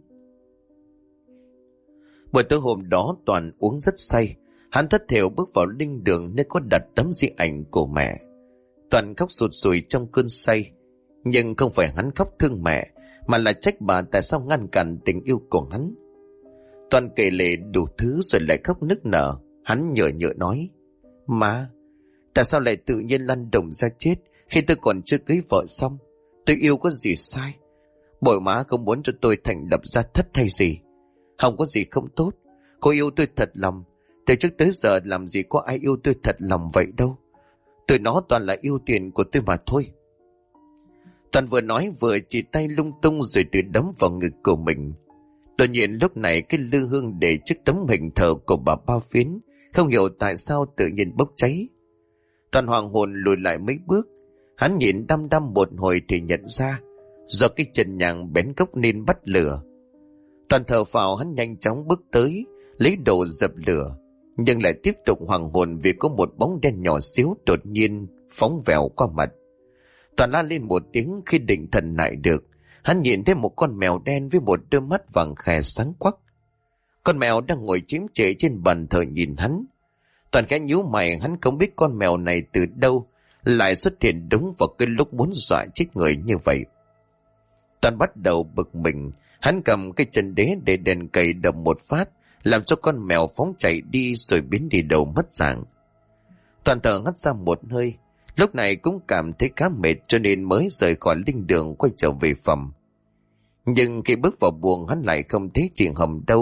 Buổi tối hôm đó Toàn uống rất say. Hắn thất thểu bước vào linh đường nơi có đặt tấm di ảnh của mẹ. Toàn khóc sụt sùi trong cơn say. Nhưng không phải hắn khóc thương mẹ, mà là trách bà tại sao ngăn cản tình yêu của hắn. Toàn kể lể đủ thứ rồi lại khóc nức nở. Hắn nhờ nhợ nói: Má, tại sao lại tự nhiên lăn đồng ra chết khi tôi còn chưa cưới vợ xong? Tôi yêu có gì sai? Bội má không muốn cho tôi thành lập gia thất hay gì. Không có gì không tốt. Cô yêu tôi thật lòng. Từ trước tới giờ làm gì có ai yêu tôi thật lòng vậy đâu. Tụi nó toàn là yêu tiền của tôi mà thôi. Toàn vừa nói vừa chỉ tay lung tung rồi tự đấm vào ngực của mình. Đột nhiên lúc này cái lư hương để trước tấm hình thờ của bà Ba Phiến không hiểu tại sao tự nhiên bốc cháy. Toàn hoàng hồn lùi lại mấy bước. Hắn nhìn đăm đăm một hồi thì nhận ra do cái chân nhàng bén cốc nên bắt lửa. Toàn thở phào, hắn nhanh chóng bước tới lấy đồ dập lửa, nhưng lại tiếp tục hoàng hồn vì có một bóng đen nhỏ xíu đột nhiên phóng vèo qua mặt. Toàn la lên một tiếng khi định thần lại được. Hắn nhìn thấy một con mèo đen với một đôi mắt vàng khè sáng quắc. Con mèo đang ngồi chiếm trễ trên bàn thờ nhìn hắn. Toàn khẽ nhíu mày, hắn không biết con mèo này từ đâu lại xuất hiện đúng vào cái lúc muốn dọa chết người như vậy. Toàn bắt đầu bực mình. Hắn cầm cái chân đế để đèn cầy đập một phát, làm cho con mèo phóng chạy đi rồi biến đi đâu mất dạng. Toàn thở hắt ra một hơi. Lúc này cũng cảm thấy khá mệt cho nên mới rời khỏi linh đường quay trở về phòng. Nhưng khi bước vào buồng hắn lại không thấy chị Hồng đâu.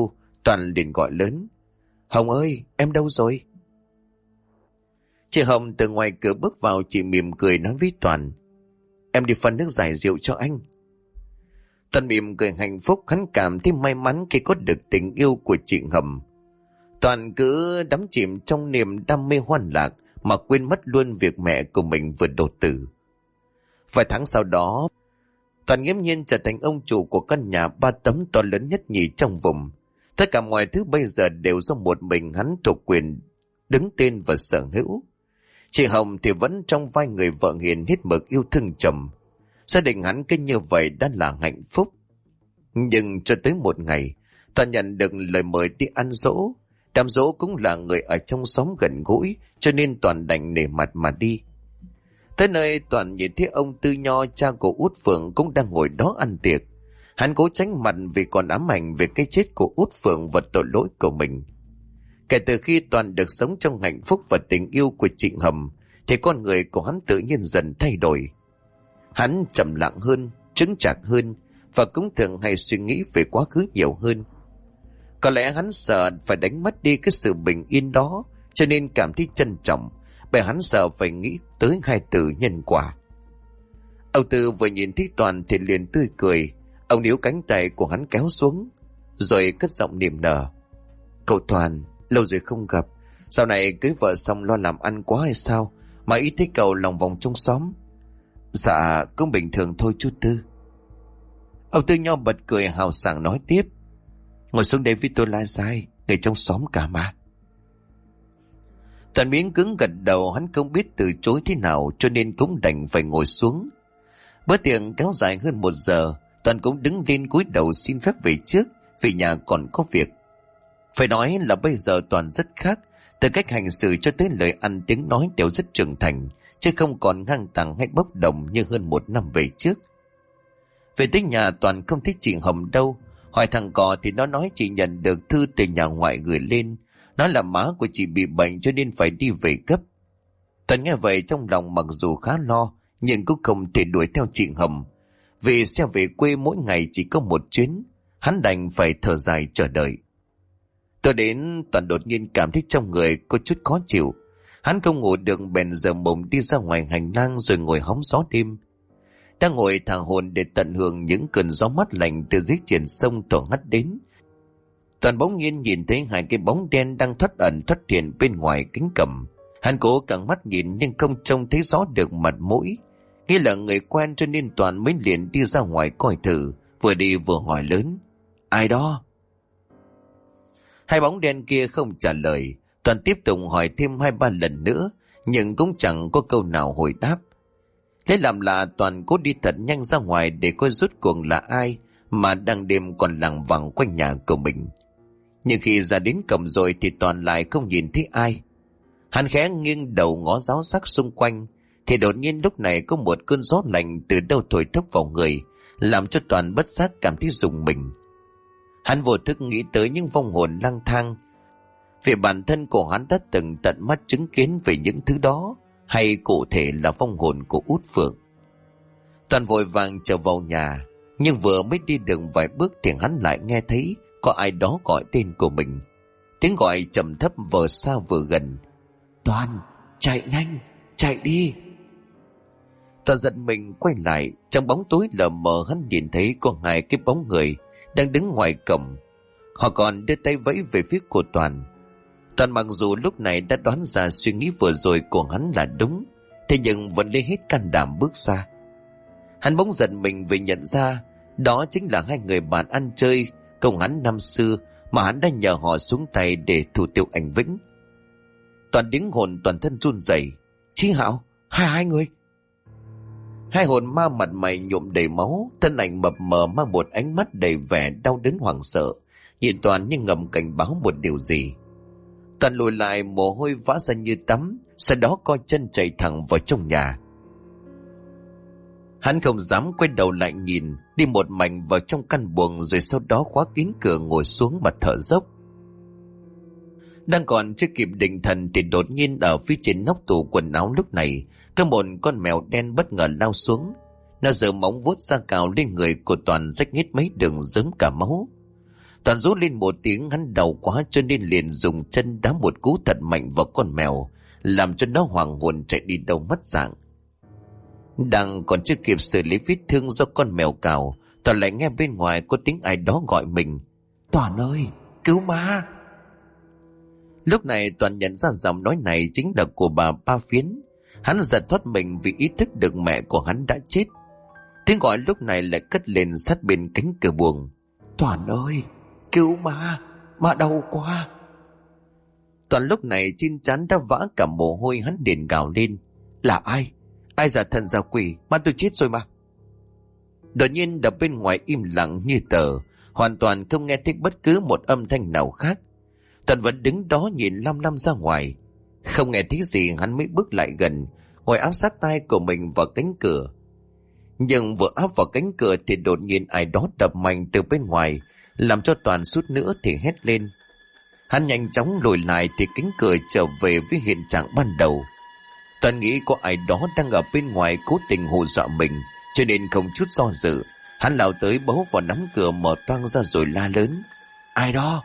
Toàn liền gọi lớn: Hồng ơi, em đâu rồi? Chị Hồng từ ngoài cửa bước vào, chị mỉm cười nói với Toàn: Em đi pha nước giải rượu cho anh. Toàn mỉm cười hạnh phúc, hắn cảm thấy may mắn khi có được tình yêu của chị Hồng. Toàn cứ đắm chìm trong niềm đam mê hoan lạc mà quên mất luôn việc mẹ của mình vừa đột tử. Vài tháng sau đó, Toàn nghiễm nhiên trở thành ông chủ của căn nhà 3 tấm to lớn nhất nhì trong vùng. Tất cả mọi thứ bây giờ đều do một mình hắn thuộc quyền đứng tên và sở hữu. Chị Hồng thì vẫn trong vai người vợ hiền hết mực yêu thương chồng. Gia đình hắn cứ như vậy đã là hạnh phúc. Nhưng cho tới một ngày, Toàn nhận được lời mời đi ăn dỗ. Đám dỗ cũng là người ở trong xóm gần gũi, cho nên Toàn đành nể mặt mà đi. Tới nơi, Toàn nhìn thấy ông Tư Nho, cha của Út Phượng, cũng đang ngồi đó ăn tiệc. Hắn cố tránh mặt vì còn ám ảnh về cái chết của Út Phượng và tội lỗi của mình. Kể từ khi Toàn được sống trong hạnh phúc và tình yêu của chị Hồng, thì con người của hắn tự nhiên dần thay đổi. Hắn trầm lặng hơn, trững chạc hơn, và cũng thường hay suy nghĩ về quá khứ nhiều hơn. Có lẽ hắn sợ phải đánh mất đi cái sự bình yên đó, cho nên cảm thấy trân trọng, bởi hắn sợ phải nghĩ tới 2 từ nhân quả. Ông Tư vừa nhìn thấy Toàn thì liền tươi cười. Ông níu cánh tay của hắn kéo xuống, rồi cất giọng niềm nở: Cậu Toàn, lâu rồi không gặp. Sau này cưới vợ xong lo làm ăn quá hay sao mà ít thấy cậu lòng vòng trong xóm? Dạ cũng bình thường thôi chú Tư. Ông Tư Nho bật cười hào sảng nói tiếp: Ngồi xuống đây với tôi la sai, người trong xóm cả mà. Toàn miễn cứng gật đầu, hắn không biết từ chối thế nào, cho nên cũng đành phải ngồi xuống. Bữa tiệc kéo dài hơn 1 giờ. Toàn cũng đứng lên cúi đầu xin phép về trước, vì nhà còn có việc. Phải nói là bây giờ Toàn rất khác, từ cách hành xử cho tới lời ăn tiếng nói đều rất trưởng thành, chứ không còn ngang tàng hay bốc đồng như hơn 1 năm về trước. Về tới nhà, Toàn không thấy chị Hồng đâu. Hỏi thằng Cò thì nó nói chị nhận được thư từ nhà ngoại gửi lên, nói là má của chị bị bệnh cho nên phải đi về gấp. Toàn nghe vậy trong lòng mặc dù khá lo, nhưng cũng không thể đuổi theo chị Hồng, vì xe về quê mỗi ngày chỉ có 1 chuyến. Hắn đành phải thở dài chờ đợi. Tôi đến, Toàn đột nhiên cảm thấy trong người có chút khó chịu. Hắn không ngủ được, bèn giờ mộng đi ra ngoài hành lang rồi ngồi hóng gió đêm. Đang ngồi thả hồn để tận hưởng những cơn gió mát lạnh từ dưới triển sông thổi hắt đến, Toàn bỗng nhiên nhìn thấy 2 cái bóng đen đang thoát ẩn thoát hiện bên ngoài cánh cẩm. Hắn cố căng mắt nhìn nhưng không trông thấy rõ được mặt mũi, nghĩ là người quen cho nên Toàn mới liền đi ra ngoài coi thử, vừa đi vừa hỏi lớn: Ai đó? 2 bóng đen kia không trả lời. Toàn tiếp tục hỏi thêm 2-3 lần nữa, nhưng cũng chẳng có câu nào hồi đáp. Thế làm lạ, Toàn cố đi thật nhanh ra ngoài để coi rốt cuộc là ai mà đang đêm còn lảng vảng quanh nhà của mình. Nhưng khi ra đến cổng rồi thì Toàn lại không nhìn thấy ai. Hắn khẽ nghiêng đầu ngó giáo giác xung quanh, thì đột nhiên lúc này có một cơn gió lạnh từ đâu thổi thốc vào người, làm cho Toàn bất giác cảm thấy rùng mình. Hắn vô thức nghĩ tới những vong hồn lang thang, vì bản thân của hắn đã từng tận mắt chứng kiến về những thứ đó, hay cụ thể là vong hồn của Út Phượng. Toàn vội vàng trở vào nhà, nhưng vừa mới đi được vài bước thì hắn lại nghe thấy có ai đó gọi tên của mình. Tiếng gọi trầm thấp vừa xa vừa gần: Toàn, chạy nhanh, chạy đi. Toàn giật mình quay lại, trong bóng tối lờ mờ hắn nhìn thấy có 2 cái bóng người đang đứng ngoài cổng. Họ còn đưa tay vẫy về phía của Toàn. Toàn mặc dù lúc này đã đoán ra suy nghĩ vừa rồi của hắn là đúng, thế nhưng vẫn lấy hết can đảm bước ra. Hắn bỗng giật mình vì nhận ra đó chính là 2 người bạn ăn chơi cùng hắn năm xưa mà hắn đã nhờ họ xuống tay để thủ tiêu anh Vĩnh. Toàn đứng hồn toàn thân run rẩy. Chí Hạo, hai người. 2 hồn ma mặt mày nhuộm đầy máu, thân ảnh mập mờ mang một ánh mắt đầy vẻ đau đớn hoảng sợ, nhìn Toàn như ngầm cảnh báo một điều gì. Toàn lùi lại, mồ hôi vã ra như tắm, sau đó co chân chạy thẳng vào trong nhà. Hắn không dám quay đầu lại nhìn, đi một mạch vào trong căn buồng, rồi sau đó khóa kín cửa ngồi xuống mà thở dốc. Đang còn chưa kịp định thần thì đột nhiên ở phía trên nóc tủ quần áo lúc này có một con mèo đen bất ngờ lao xuống. Nó giơ móng vuốt ra cào lên người của Toàn, rách hết mấy đường rớm cả máu. Toàn rú lên một tiếng, hắn đau quá cho nên liền dùng chân đá một cú thật mạnh vào con mèo, làm cho nó hoảng hồn chạy đi đâu mất dạng. Đang còn chưa kịp xử lý vết thương do con mèo cào, Toàn lại nghe bên ngoài có tiếng ai đó gọi mình. Toàn ơi, cứu ma! Lúc này Toàn nhận ra giọng nói này chính là của bà Ba Phiến. Hắn giật thoát mình vì ý thức được mẹ của hắn đã chết. Tiếng gọi lúc này lại cất lên sát bên cánh cửa buồng. Toàn ơi, cứu ma, ma đau quá! Toàn lúc này trên trán đã vã cả mồ hôi, hắn liền gào lên. Là ai? Ai giả thần giả quỷ, mà tôi chết rồi mà. Đột nhiên đập bên ngoài im lặng như tờ, hoàn toàn không nghe thấy bất cứ một âm thanh nào khác. Toàn vẫn đứng đó nhìn lăm lăm ra ngoài. Không nghe thấy gì, hắn mới bước lại gần, ngồi áp sát tai của mình vào cánh cửa. Nhưng vừa áp vào cánh cửa thì đột nhiên ai đó đập mạnh từ bên ngoài, làm cho Toàn sút nữa thì hét lên. Hắn nhanh chóng lùi lại thì cánh cửa trở về với hiện trạng ban đầu. Toàn nghĩ có ai đó đang ở bên ngoài cố tình hù dọa mình, cho nên không chút do dự, hắn lao tới bấu vào nắm cửa mở toang ra rồi la lớn. Ai đó?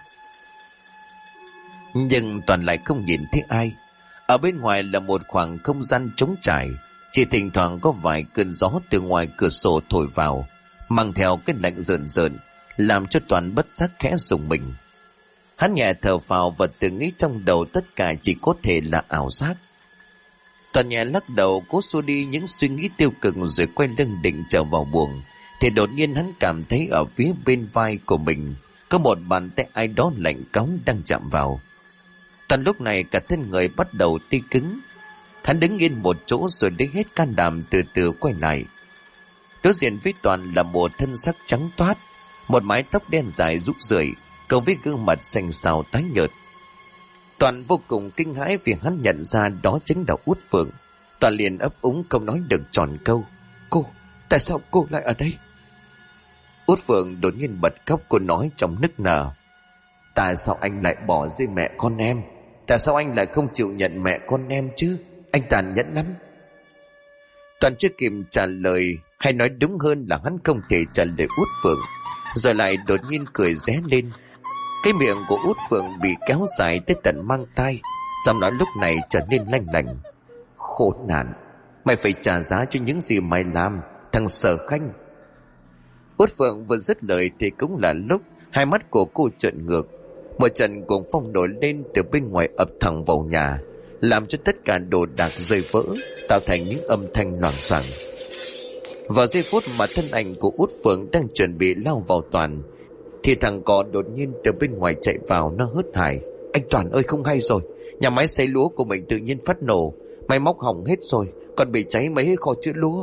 Nhưng Toàn lại không nhìn thấy ai. Ở bên ngoài là một khoảng không gian trống trải, chỉ thỉnh thoảng có vài cơn gió từ ngoài cửa sổ thổi vào, mang theo cái lạnh rợn rợn, làm cho Toàn bất giác khẽ rùng mình. Hắn nhẹ thở phào và tự nghĩ trong đầu tất cả chỉ có thể là ảo giác. Toàn nhẹ lắc đầu cố xua đi những suy nghĩ tiêu cực rồi quay lưng định trở vào buồng, thì đột nhiên hắn cảm thấy ở phía bên vai của mình có một bàn tay ai đó lạnh cóng đang chạm vào. Toàn lúc này cả thân người bắt đầu tê cứng. Hắn đứng yên một chỗ rồi lấy hết can đảm từ từ quay lại. Đối diện với Toàn là một thân xác trắng toát, một mái tóc đen dài rũ rượi, cộng với gương mặt xanh xao tái nhợt. Toàn vô cùng kinh hãi vì hắn nhận ra đó chính là Út Phượng. Toàn liền ấp úng không nói được tròn câu. Cô, tại sao cô lại ở đây? Út Phượng đột nhiên bật khóc, cô nói trong nức nở. Tại sao anh lại bỏ rơi mẹ con em? Tại sao anh lại không chịu nhận mẹ con em chứ? Anh tàn nhẫn lắm. Toàn chưa kịp trả lời, hay nói đúng hơn là hắn không thể trả lời Út Phượng, rồi lại đột nhiên cười ré lên. Cái miệng của Út Phượng bị kéo dài tới tận mang tai, xong nó lúc này trở nên lanh lành. Khốn nạn, mày phải trả giá cho những gì mày làm, thằng Sở Khanh. Út Phượng vừa dứt lời thì cũng là lúc hai mắt của cô trợn ngược. Một trận cuồng phong nổi lên từ bên ngoài ập thẳng vào nhà, làm cho tất cả đồ đạc rơi vỡ, tạo thành những âm thanh loảng xoảng. Vào giây phút mà thân ảnh của Út Phượng đang chuẩn bị lao vào Toàn, thì thằng cò đột nhiên từ bên ngoài chạy vào, nó hớt hải. Anh Toàn ơi, không hay rồi, nhà máy sấy lúa của mình tự nhiên phát nổ, máy móc hỏng hết rồi, còn bị cháy mấy kho chứa lúa.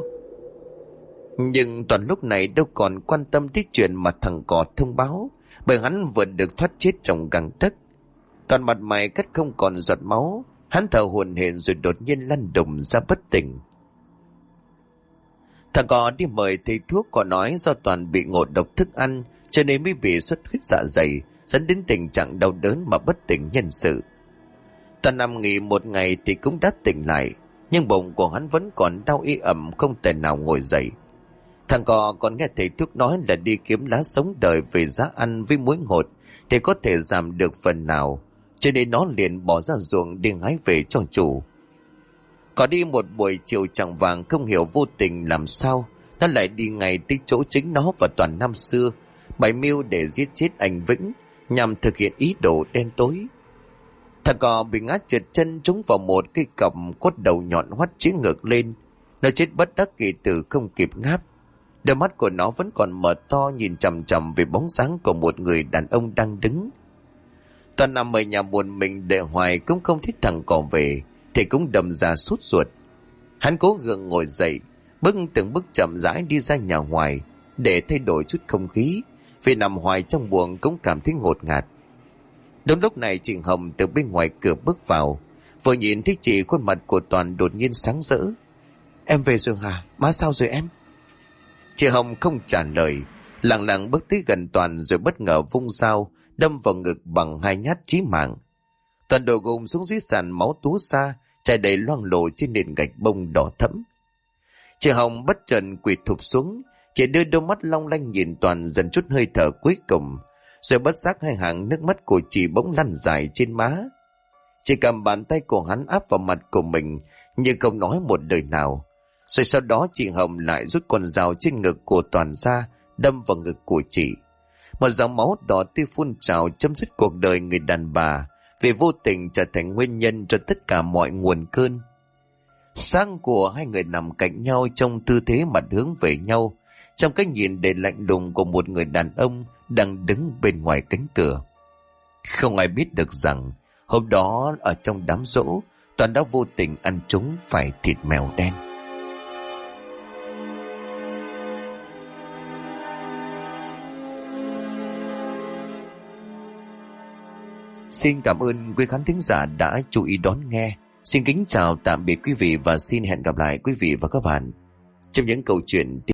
Nhưng Toàn lúc này đâu còn quan tâm tới chuyện mà thằng cò thông báo, bởi hắn vừa được thoát chết trong gang tấc. Toàn mặt mày cắt không còn giọt máu, hắn thở hổn hển rồi đột nhiên lăn đùng ra bất tỉnh. Thằng cò đi mời thầy thuốc, có nói do Toàn bị ngộ độc thức ăn cho nên mới bị xuất huyết dạ dày, dẫn đến tình trạng đau đớn mà bất tỉnh nhân sự. Toàn nằm nghỉ một ngày thì cũng đã tỉnh lại, nhưng bụng của hắn vẫn còn đau y ẩm, không thể nào ngồi dậy. Thằng cò còn nghe thầy thuốc nói là đi kiếm lá sống đời về giá ăn với muối ngọt thì có thể giảm được phần nào, cho nên nó liền bỏ ra ruộng đi hái về cho chủ. Có đi một buổi chiều chạng vàng, không hiểu vô tình làm sao nó lại đi ngay tới chỗ chính nó và Toàn năm xưa bày mưu để giết chết anh Vĩnh, nhằm thực hiện ý đồ đen tối. Thằng cò bị ngã trượt chân trúng vào một cây cọc có đầu nhọn hoắt chí ngược lên, nó chết bất đắc kỳ tử không kịp ngáp. Đôi mắt của nó vẫn còn mở to nhìn chằm chằm về bóng dáng của một người đàn ông đang đứng. Toàn nằm ở nhà buồn mình đợi hoài cũng không thích thằng cò về, thì cũng đâm ra sốt ruột. Hắn cố gượng ngồi dậy, từng bước chậm rãi đi ra nhà ngoài để thay đổi chút không khí, vì nằm hoài trong buồng cũng cảm thấy ngột ngạt. Đúng lúc này chị Hồng từ bên ngoài cửa bước vào, vừa nhìn thấy chị, khuôn mặt của Toàn đột nhiên sáng rỡ. Em về rồi hả? Má sao rồi em? Chị Hồng không trả lời, lặng lặng bước tới gần Toàn rồi bất ngờ vung dao đâm vào ngực bằng hai nhát chí mạng. Toàn đổ gục xuống dưới sàn, máu túa ra chảy đầy loang lổ trên nền gạch bông đỏ thẫm. Chị Hồng bất chợt quỳ thụp xuống, chị đưa đôi mắt long lanh nhìn Toàn dần chút hơi thở cuối cùng, Rồi bất giác hai hàng nước mắt của chị bỗng lăn dài trên má. Chị cầm bàn tay của hắn áp vào mặt của mình, nhưng không nói một lời nào. Rồi sau đó chị Hồng lại rút con dao trên ngực của Toàn ra, đâm vào ngực của chị. Một dòng máu đỏ tươi phun trào chấm dứt cuộc đời người đàn bà, vì vô tình trở thành nguyên nhân cho tất cả mọi nguồn cơn. Xác của hai người nằm cạnh nhau trong tư thế mặt hướng về nhau, trong cái nhìn đầy lạnh lùng của một người đàn ông đang đứng bên ngoài cánh cửa. Không ai biết được rằng hôm đó ở trong đám giỗ, Toàn đã vô tình ăn trúng phải thịt mèo đen. Xin cảm ơn quý khán thính giả đã chú ý đón nghe. Xin kính chào tạm biệt quý vị và xin hẹn gặp lại quý vị và các bạn trong những câu chuyện